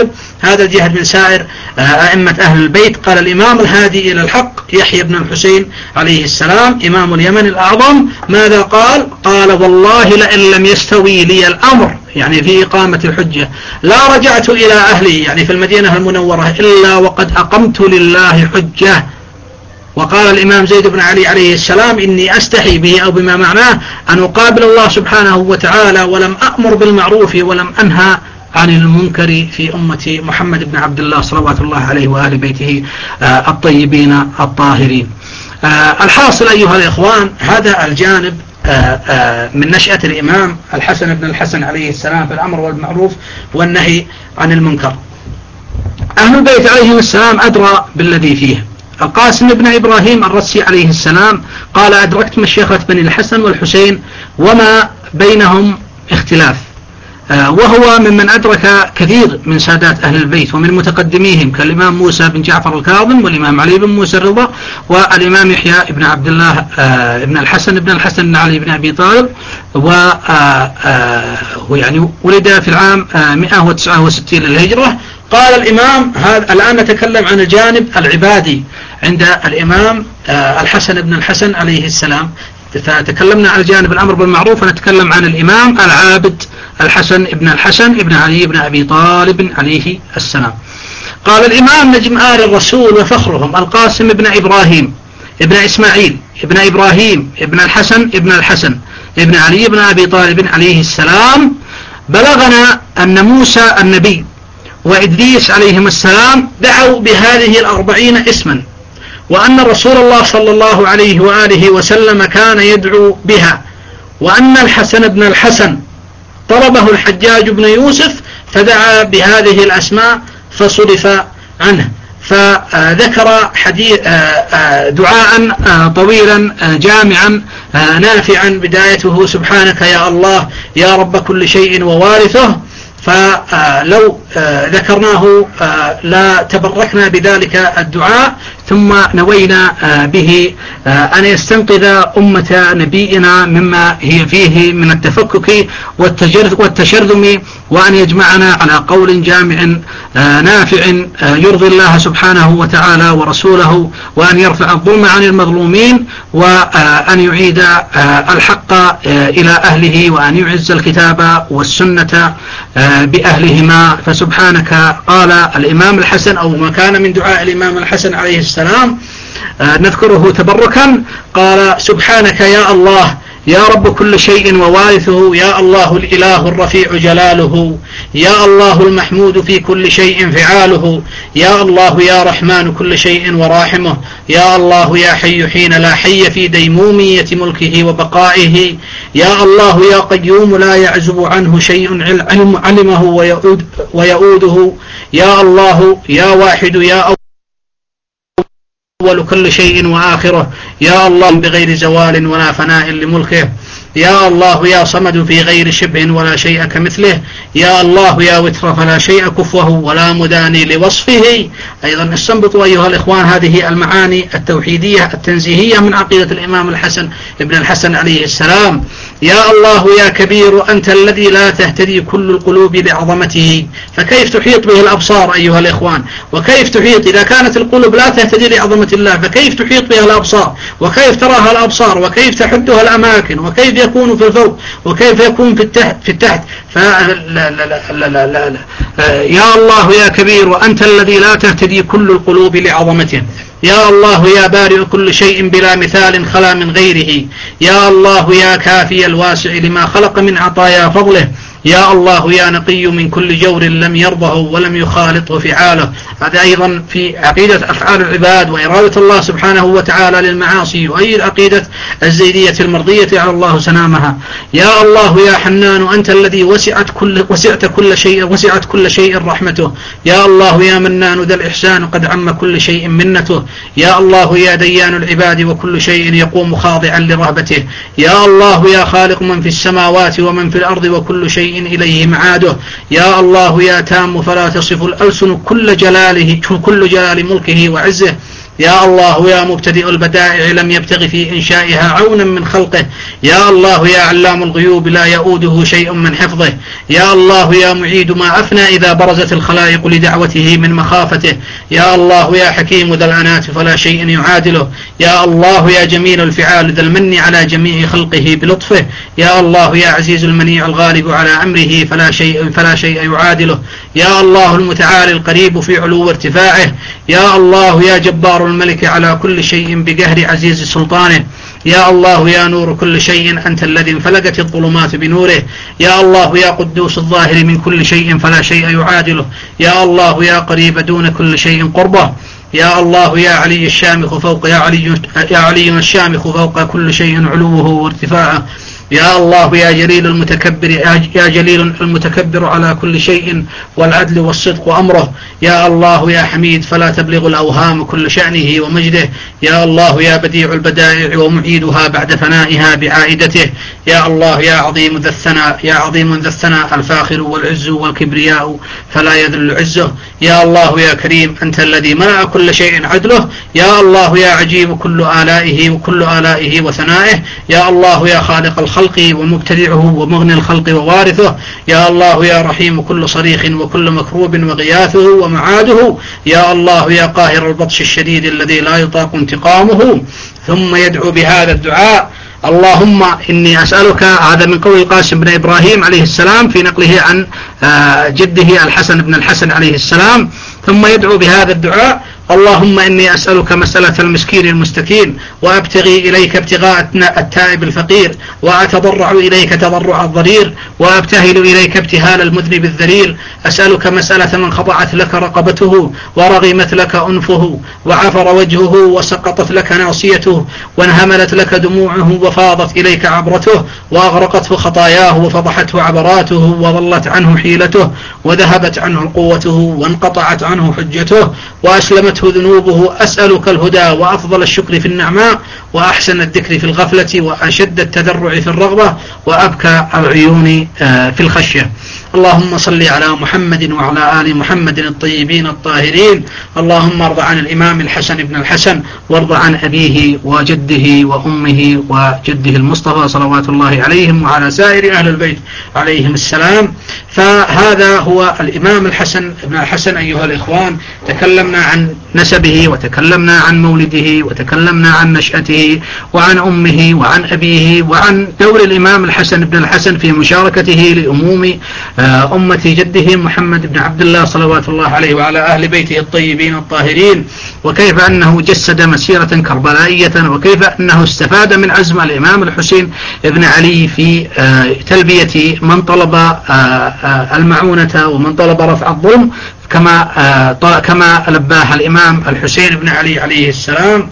هذا الجهد من سائر أئمة أهل البيت. قال الإمام الهادي إلى الحق يحيى بن الحسين عليه السلام إمام اليمن الأعظم ماذا قال؟ قال والله لئن لم يستوي لي الأمر يعني في إقامة الحجة لا رجعت إلى أهلي يعني في المدينة المنورة إلا وقد أقمت لله حجة. وقال الإمام زيد بن علي عليه السلام إني أستحي به أو بما معناه أن أقابل الله سبحانه وتعالى ولم أأمر بالمعروف ولم أنهى عن المنكر في أمة محمد بن عبد الله صلوات الله عليه وآل بيته الطيبين الطاهرين. الحاصل أيها الإخوان هذا الجانب من نشأة الإمام الحسن بن الحسن عليه السلام في الأمر والمعروف والنهي عن المنكر. أهل البيت عليهم السلام أدرى بالذي فيه. القاسم بن إبراهيم الرسي عليه السلام قال أدركت مشيخة بني الحسن والحسين وما بينهم اختلاف، وهو ممن أدرك كثير من سادات أهل البيت ومن متقدميهم كالإمام موسى بن جعفر الكاظم والإمام علي بن موسى الرضا والإمام يحيى بن عبد الله بن الحسن بن الحسن بن علي بن أبي طالب، ويعني ولد في العام مئة وتسعة وستين للهجرة. قال الإمام هذا الآن نتكلم عن الجانب العبادي عند الإمام الحسن بن الحسن عليه السلام. فتكلمنا عن جانب الأمر بالمعروف ونتكلم عن الإمام العابد الحسن بن الحسن بن علي بن أبي طالب عليه السلام. قال الإمام نجم آل الرسول وفخرهم القاسم بن إبراهيم ابن إسماعيل ابن إبراهيم ابن الحسن ابن الحسن ابن علي بن أبي طالب عليه السلام بلغنا أن موسى النبي وإدريس عليهم السلام دعوا بهذه الأربعين اسما، وأن رسول الله صلى الله عليه وآله وسلم كان يدعو بها، وأن الحسن بن الحسن طلبه الحجاج بن يوسف فدعا بهذه الأسماء فصرف عنه. فذكر حديث دعاء طويلا جامعا نافعا بدايته سبحانك يا الله يا رب كل شيء ووارثه، فلو ذكرناه لا تبركنا بذلك الدعاء ثم نوينا به أن يستنقذ أمة نبينا مما هي فيه من التفكك والتشرذم، وأن يجمعنا على قول جامع نافع يرضي الله سبحانه وتعالى ورسوله، وأن يرفع الظلم عن المظلومين، وأن يعيد الحق إلى أهله، وأن يعز الكتاب والسنة بأهلهما. فسبحانك قال الإمام الحسن أو ما كان من دعاء الإمام الحسن عليه السلام نذكره تبركا، قال سبحانك يا الله يا رب كل شيء ووارثه، يا الله الإله الرفيع جلاله، يا الله المحمود في كل شيء فعاله، يا الله يا رحمن كل شيء وراحمه، يا الله يا حي حين لا حي في ديمومية ملكه وبقائه، يا الله يا قيوم لا يعزب عنه شيء علم علمه ويؤود ويؤوده، يا الله يا واحد يا أول كل شيء وآخره، يا الله بغير زوال ولا فناء لملكه، يا الله يا صمد في غير شبه ولا شيء كمثله، يا الله يا وتر فلا شيء كفوه ولا مداني لوصفه. أيضا استنبطوا أيها الإخوان هذه المعاني التوحيدية التنزيهية من عقيدة الإمام الحسن ابن الحسن عليه السلام. يا الله يا كبير أنت الذي لا تهتدي كل القلوب لعظمته، فكيف تحيط به الأبصار أيها الإخوان؟ وكيف تحيط إذا كانت القلوب لا تهتدي لعظمة الله؟ فكيف تحيط بها الأبصار؟ وكيف تراها الأبصار؟ وكيف تحدها الأماكن؟ وكيف يكون في الفوق؟ وكيف يكون في التحت؟ في التحت لا لا لا لا لا لا لا. يا الله يا كبير وأنت الذي لا تهتدي كل القلوب لعظمته، يا الله يا بارئ كل شيء بلا مثال خلا من غيره، يا الله يا كافي الواسع لما خلق من عطايا فضله، يا الله يا نقي من كل جور لم يرضه ولم يخالطه فعاله. هذا أيضا في عقيدة أفعال العباد وإرادة الله سبحانه وتعالى للمعاصي، وأي عقيدة الزيدية المرضية على الله سنامها. يا الله يا حنان أنت الذي وسعت كل وسعت كل شيء وسعت كل شيء رحمته، يا الله يا منان ذا الإحسان قد عم كل شيء منته، يا الله يا ديان العباد وكل شيء يقوم خاضعا لرهبته، يا الله يا خالق من في السماوات ومن في الأرض وكل شيء إليه معاده، يا الله يا تام فلا تصف الألسن كل جلاله كل جلال ملكه وعزه، يا الله يا مبتدئ البدائع لم يبتغ في إنشائها عونا من خلقه، يا الله يا علام الغيوب لا يؤوده شيء من حفظه، يا الله يا معيد ما أفنى إذا برزت الخلائق لدعوته من مخافته، يا الله يا حكيم ذا الأنات فلا شيء يعادله، يا الله يا جميل الفعال ذا المن على جميع خلقه بلطفه، يا الله يا عزيز المنيع الغالب على أمره فلا شيء, فلا شيء يعادله، يا الله المتعالي القريب في علو ارتفاعه، يا الله يا جبار الملك على كل شيء بقهر عزيز سلطانه، يا الله يا نور كل شيء أنت الذي انفلقت الظلمات بنوره، يا الله يا قدوس الظاهر من كل شيء فلا شيء يعادله، يا الله يا قريب دون كل شيء قربه، يا الله يا علي الشامخ فوق يا علي, يا علي الشامخ فوق كل شيء علوه وارتفاعه، يا الله يا جليل المتكبر يا جليل المتكبر على كل شيء والعدل والصدق أمره، يا الله يا حميد فلا تبلغ الأوهام كل شأنه ومجده، يا الله يا بديع البدائع ومعيدها بعد فنائها بعائدته، يا الله يا عظيم ذا الثناء يا عظيم ذا الثناء الفاخر والعز والكبرياء فلا يذل عزه، يا الله يا كريم أنت الذي منع كل شيء عدله، يا الله يا عجيب كل آلائه وكل آلائه وثنائه، يا الله يا خالق الخلق ومبتدعه ومغني الخلق ووارثه، يا الله يا رحيم كل صريخ وكل مكروب وغياثه ومعاده، يا الله يا قاهر البطش الشديد الذي لا يطاق انتقامه. ثم يدعو بهذا الدعاء: اللهم إني أسألك، هذا من قول القاسم بن إبراهيم عليه السلام في نقله عن جده الحسن بن الحسن عليه السلام، ثم يدعو بهذا الدعاء: اللهم إني أسألك مسألة المسكين المستكين، وأبتغي إليك ابتغاء التائب الفقير، وأتضرع إليك تضرع الضرير، وأبتهل إليك ابتهال المذنب الذليل، أسألك مسألة من خضعت لك رقبته ورغمت لك أنفه وعفر وجهه وسقطت لك ناصيته وانهملت لك دموعه وفاضت إليك عبرته وأغرقته خطاياه وفضحته عبراته وضلت عنه حيلته وذهبت عنه قوته وانقطعت عنه حجته وأسلمت ذنوبه. أسألك الهدى وأفضل الشكر في النعماء وأحسن الذكر في الغفلة وأشد التذرع في الرغبة وأبكى العيون في الخشية. اللهم صل على محمد وعلى آل محمد الطيبين الطاهرين. اللهم ارض عن الإمام الحسن بن الحسن، وارض عن أبيه وجده وأمه وجده المصطفى صلوات الله عليهم وعلى سائر أهل البيت عليهم السلام. فهذا هو الإمام الحسن بن الحسن أيها الإخوان. تكلمنا عن نسبه وتكلمنا عن مولده وتكلمنا عن نشأته وعن أمه وعن أبيه وعن دور الإمام الحسن بن الحسن في مشاركته لأموم أمة جده محمد بن عبد الله صلوات الله عليه وعلى أهل بيته الطيبين الطاهرين، وكيف أنه جسد مسيرة كربلائية، وكيف أنه استفاد من عزم الإمام الحسين بن علي في تلبية من طلب المعونة ومن طلب رفع الظلم كما كما لباه الإمام الحسين بن علي عليه السلام.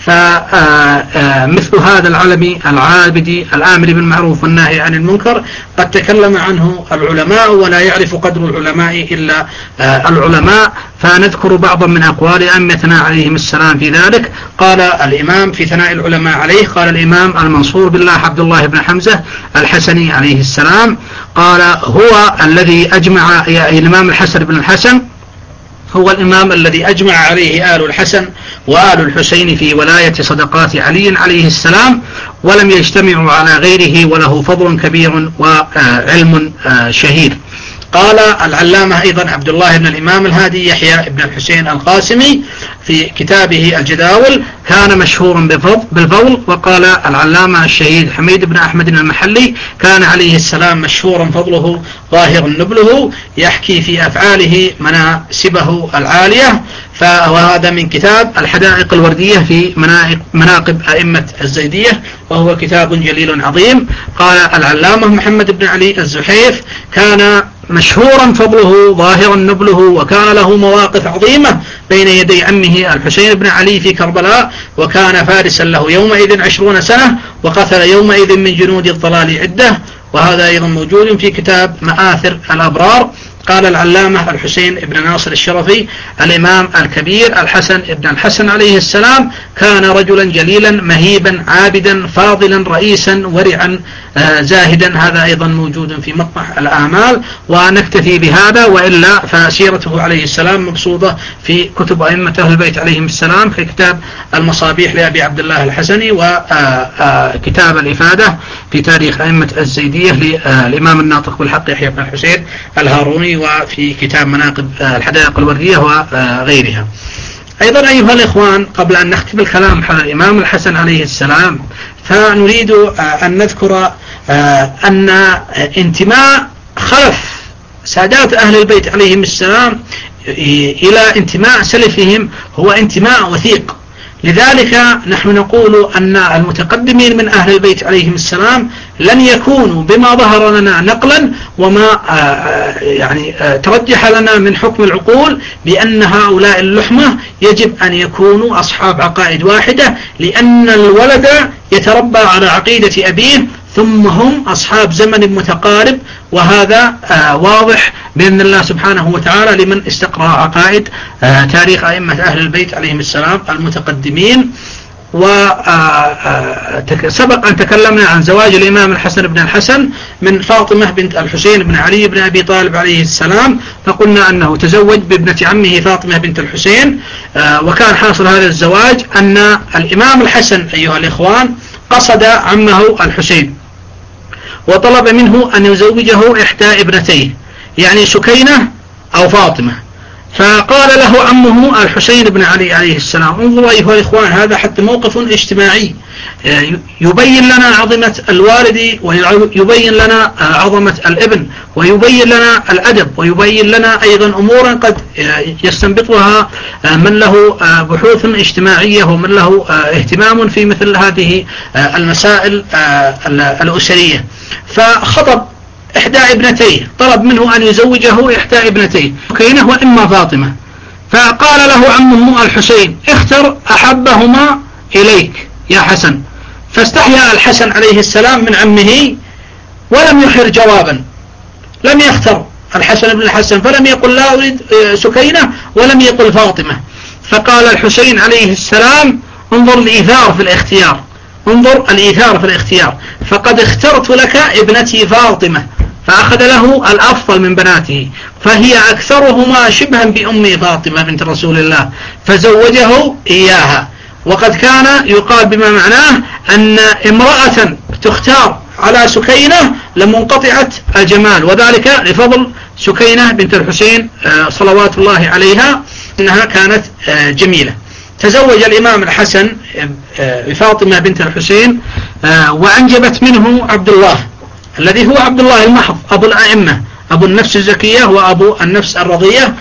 فمثل هذا العلم العابد الآمر بالمعروف والناهي عن المنكر قد تكلم عنه العلماء، ولا يعرف قدر العلماء إلا العلماء، فنذكر بعضا من أقوال أئمتنا عليهم السلام في ذلك. قال الإمام في ثناء العلماء عليه، قال الإمام المنصور بالله عبد الله بن حمزة الحسني عليه السلام، قال: هو الذي أجمع الإمام الحسن بن الحسن هو الإمام الذي أجمع عليه آل الحسن وآل الحسين في ولاية صدقات علي عليه السلام، ولم يجتمعوا على غيره، وله فضل كبير وعلم شهير. قال العلامة أيضا عبد الله بن الإمام الهادي يحيى بن الحسين القاسمي في كتابه الجداول: كان مشهورا بالفضل. وقال العلامة الشهيد حميد بن أحمد المحلي: كان عليه السلام مشهورا فضله ظاهر نبله، يحكي في أفعاله مناسبه العالية. فهذا من كتاب الحدائق الوردية في مناقب أئمة الزيدية، وهو كتاب جليل عظيم. قال العلامة محمد بن علي الزحيف: كان مشهورا فضله ظاهرا نبله، وكان له مواقف عظيمة بين يدي عمه الحسين بن علي في كربلاء، وكان فارسا له يومئذ عشرون سنة، وقتل يومئذ من جنود الضلال عدة. وهذا أيضا موجود في كتاب مآثر الأبرار. قال العلامة الحسين بن ناصر الشرفي: الإمام الكبير الحسن بن الحسن عليه السلام كان رجلا جليلا مهيبا عابدا فاضلا رئيسا ورعا زاهدا. هذا أيضا موجود في مطمح الآمال، ونكتفي بهذا، وإلا فسيرته عليه السلام مبسوطة في كتب أئمة أهل البيت عليهم السلام، في كتاب المصابيح لأبي عبد الله الحسني، وكتاب الإفادة في تاريخ أئمة الزيدية للإمام الناطق بالحق يحيى بن الحسين الهاروني، وفي كتاب مناقب الحدائق الوردية وغيرها. أيضا أيها الإخوان، قبل أن نختم الكلام حول الإمام الحسن عليه السلام، فنريد أن نذكر أن انتماء خلف سادات أهل البيت عليهم السلام إلى انتماء سلفهم هو انتماء وثيق. لذلك نحن نقول أن المتقدمين من أهل البيت عليهم السلام لن يكونوا بما ظهر لنا نقلا وما يعني ترجح لنا من حكم العقول بأن هؤلاء اللحمة يجب أن يكونوا أصحاب عقائد واحدة، لأن الولد يتربى على عقيدة أبيه، ثم هم أصحاب زمن متقارب، وهذا واضح بأن الله سبحانه وتعالى لمن استقرأ عقائد تاريخ أئمة أهل البيت عليهم السلام المتقدمين. وسبق أن تكلمنا عن زواج الإمام الحسن بن الحسن من فاطمة بنت الحسين بن علي بن أبي طالب عليه السلام، فقلنا أنه تزوج بابنة عمه فاطمة بنت الحسين، وكان حاصل هذا الزواج أن الإمام الحسن أيها الإخوان قصد عمه الحسين وطلب منه أن يزوجه إحدى ابنتيه، يعني سكينة أو فاطمة، فقال له عمه الحسين بن علي عليه السلام: انظروا أيها الإخوان، هذا حتى موقف اجتماعي يبين لنا عظمة الوالد، ويبين لنا عظمة الابن، ويبين لنا الأدب، ويبين لنا أيضا أمورا قد يستنبطها من له بحوث اجتماعية ومن له اهتمام في مثل هذه المسائل الأسرية. فخطب إحدى ابنتيه، طلب منه أن يزوجه إحدى ابنتيه، سكينة وإما فاطمة، فقال له عمه الحسين: اختر أحبهما إليك يا حسن. فاستحيا الحسن عليه السلام من عمه ولم يخر جوابا، لم يختر الحسن بن الحسن، فلم يقل لا أريد سكينة ولم يقل فاطمة. فقال الحسين عليه السلام: انظر الإيثار في الاختيار، انظر الإيثار في الاختيار، فقد اخترت لك ابنتي فاطمة، فأخذ له الأفضل من بناته، فهي أكثرهما شبها بأم فاطمة بنت رسول الله، فزوجه إياها. وقد كان يقال بما معناه أن امرأة تختار على سكينة لمنقطعة الجمال، وذلك لفضل سكينة بنت الحسين صلوات الله عليها، إنها كانت جميلة. تزوج الإمام الحسن بفاطمة بنت الحسين، وأنجبت منه عبد الله الذي هو عبد الله المحض، أبو الأئمة، أبو النفس الزكية وأبو النفس الرضية.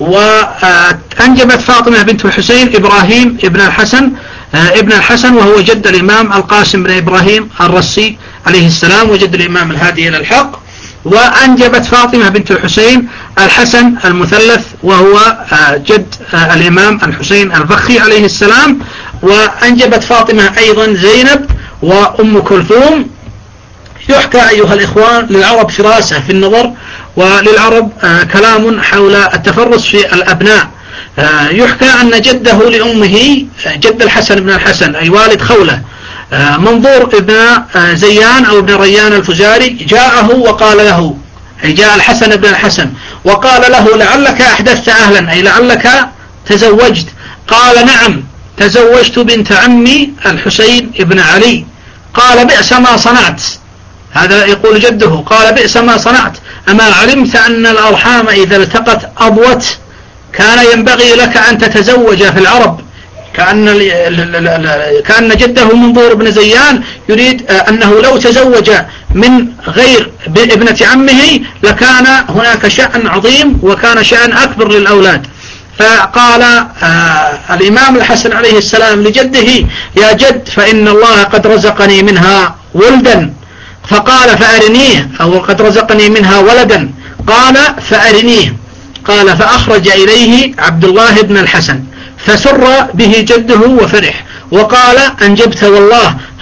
وأنجبت فاطمة بنت الحسين إبراهيم ابن الحسن ابن الحسن وهو جد الإمام القاسم بن إبراهيم الرسي عليه السلام، وجد الإمام الهادي إلى الحق. وأنجبت فاطمة بنت الحسين الحسن المثلث وهو جد الإمام الحسين الفخي عليه السلام. وأنجبت فاطمة أيضا زينب وأم كلثوم. يحكى أيها الإخوان للعرب فراسة في النظر، وللعرب كلام حول التفرس في الأبناء. يحكى أن جده لأمه جد الحسن بن الحسن أي والد خولة منظور ابن زيان أو ابن ريان الفزاري جاءه وقال له، أي جاء الحسن بن الحسن وقال له: لعلك أحدثت أهلا، أي لعلك تزوجت. قال: نعم، تزوجت بنت عمي الحسين بن علي. قال: بئس ما صنعت. هذا يقول جده، قال: بئس ما صنعت، أما علمت أن الأرحام إذا التقت أضوت؟ كان ينبغي لك أن تتزوج في العرب. كأن كأن جده منظور بن زيان يريد أنه لو تزوج من غير ابنة عمه لكان هناك شأن عظيم وكان شأن أكبر للأولاد. فقال آه الإمام الحسن عليه السلام لجده: يا جد، فإن الله قد رزقني منها ولدا. فقال: فأرنيه، أو قد رزقني منها ولدا. قال: فأرنيه. قال: فأخرج إليه عبد الله بن الحسن، فسر به جده وفرح، وقال: أنجبت والله،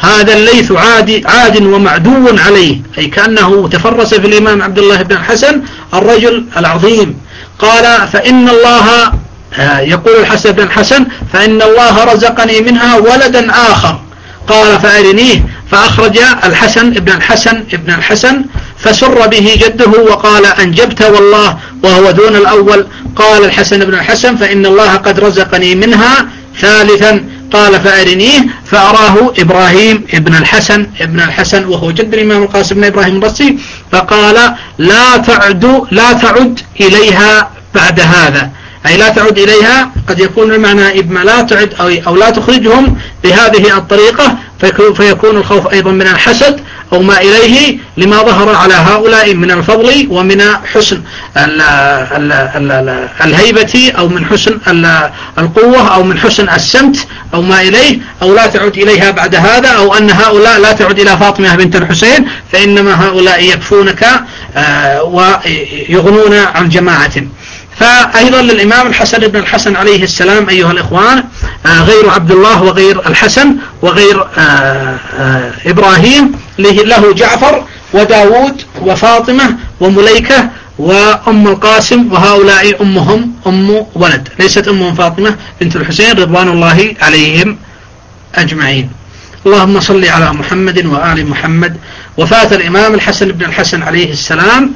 هذا الليث عاد, عاد ومعدو عليه، أي كأنه تفرس في الإمام عبد الله بن الحسن الرجل العظيم. قال فإن الله، يقول الحسن بن الحسن، فإن الله رزقني منها ولدا آخر. قال فأرنيه، فأخرج الحسن ابن الحسن ابن الحسن فسر به جده وقال أنجبت والله وهو دون الأول. قال الحسن بن الحسن فإن الله قد رزقني منها ثالثا. قال فأرنيه، فأراه إبراهيم ابن الحسن ابن الحسن وهو جد الإمام القاسم بن إبراهيم الرسي، فقال لا تعد لا تعد إليها بعد هذا، أي لا تعد إليها. قد يكون المعنى إما لا تعد أو, أو لا تخرجهم بهذه الطريقة، فيكون الخوف أيضا من الحسد أو ما إليه، لما ظهر على هؤلاء من الفضل ومن حسن ال ال ال الهيبة أو من حسن القوة أو من حسن السمت أو ما إليه، أو لا تعد إليها بعد هذا، أو أن هؤلاء لا تعد إلى فاطمة بنت الحسين، فإنما هؤلاء يكفونك ويغنون عن جماعة. فأيضا للإمام الحسن بن الحسن عليه السلام أيها الإخوان غير عبد الله وغير الحسن وغير إبراهيم، له جعفر وداود وفاطمة ومليكة وأم القاسم، وهؤلاء أمهم أم ولد، ليست أمهم فاطمة بنت الحسين رضوان الله عليهم أجمعين. اللهم صل على محمد وآل محمد. وفاة الإمام الحسن بن الحسن عليه السلام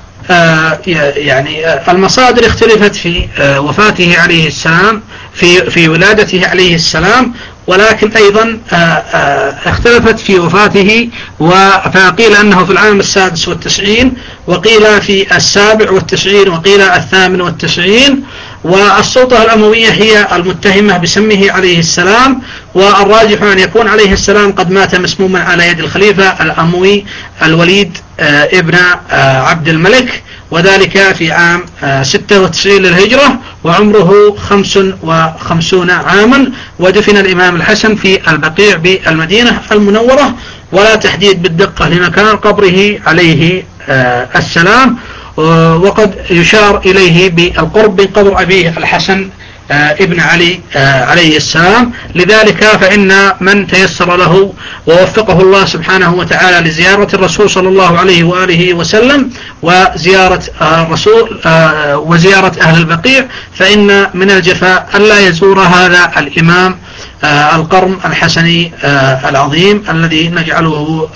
آه يعني آه المصادر اختلفت في آه وفاته عليه السلام، في في ولادته عليه السلام، ولكن أيضا آه آه اختلفت في وفاته، فقيل أنه في العام السادس والتسعين، وقيل في السابع والتسعين، وقيل الثامن والتسعين. والسلطة الأموية هي المتهمة بسمه عليه السلام، والراجح أن يكون عليه السلام قد مات مسموما على يد الخليفة الأموي الوليد ابن عبد الملك، وذلك في عام ستة وتسعين للهجرة، وعمره خمس وخمسون عاما. ودفن الإمام الحسن في البقيع بالمدينة المنورة، ولا تحديد بالدقة لمكان قبره عليه السلام، وقد يشار إليه بالقرب من قبر أبيه الحسن ابن علي عليه السلام. لذلك فإن من تيسر له ووفقه الله سبحانه وتعالى لزيارة الرسول صلى الله عليه وآله وسلم وزيارة الرسول وزيارة أهل البقيع، فإن من الجفاء ألا يزور هذا الإمام القرن الحسني العظيم الذي نجعله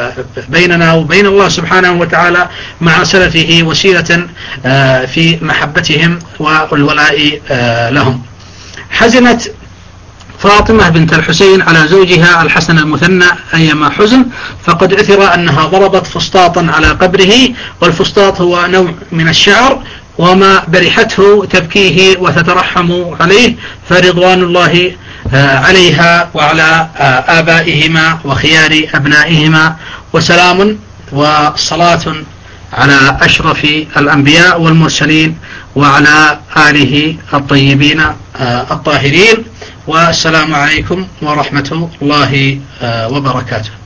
بيننا وبين الله سبحانه وتعالى مع سلفه وسيلة في محبتهم والولاء لهم. حزنت فاطمة بنت الحسين على زوجها الحسن المثنى أيما حزن، فقد عثر أنها ضربت فسطاطا على قبره، والفسطاط هو نوع من الشعر، وما برحته تبكيه وتترحم عليه، فرضوان الله عليها وعلى آبائهما وخيار أبنائهما، وسلام وصلاة على أشرف الأنبياء والمرسلين وعلى آله الطيبين الطاهرين. والسلام عليكم ورحمة الله وبركاته.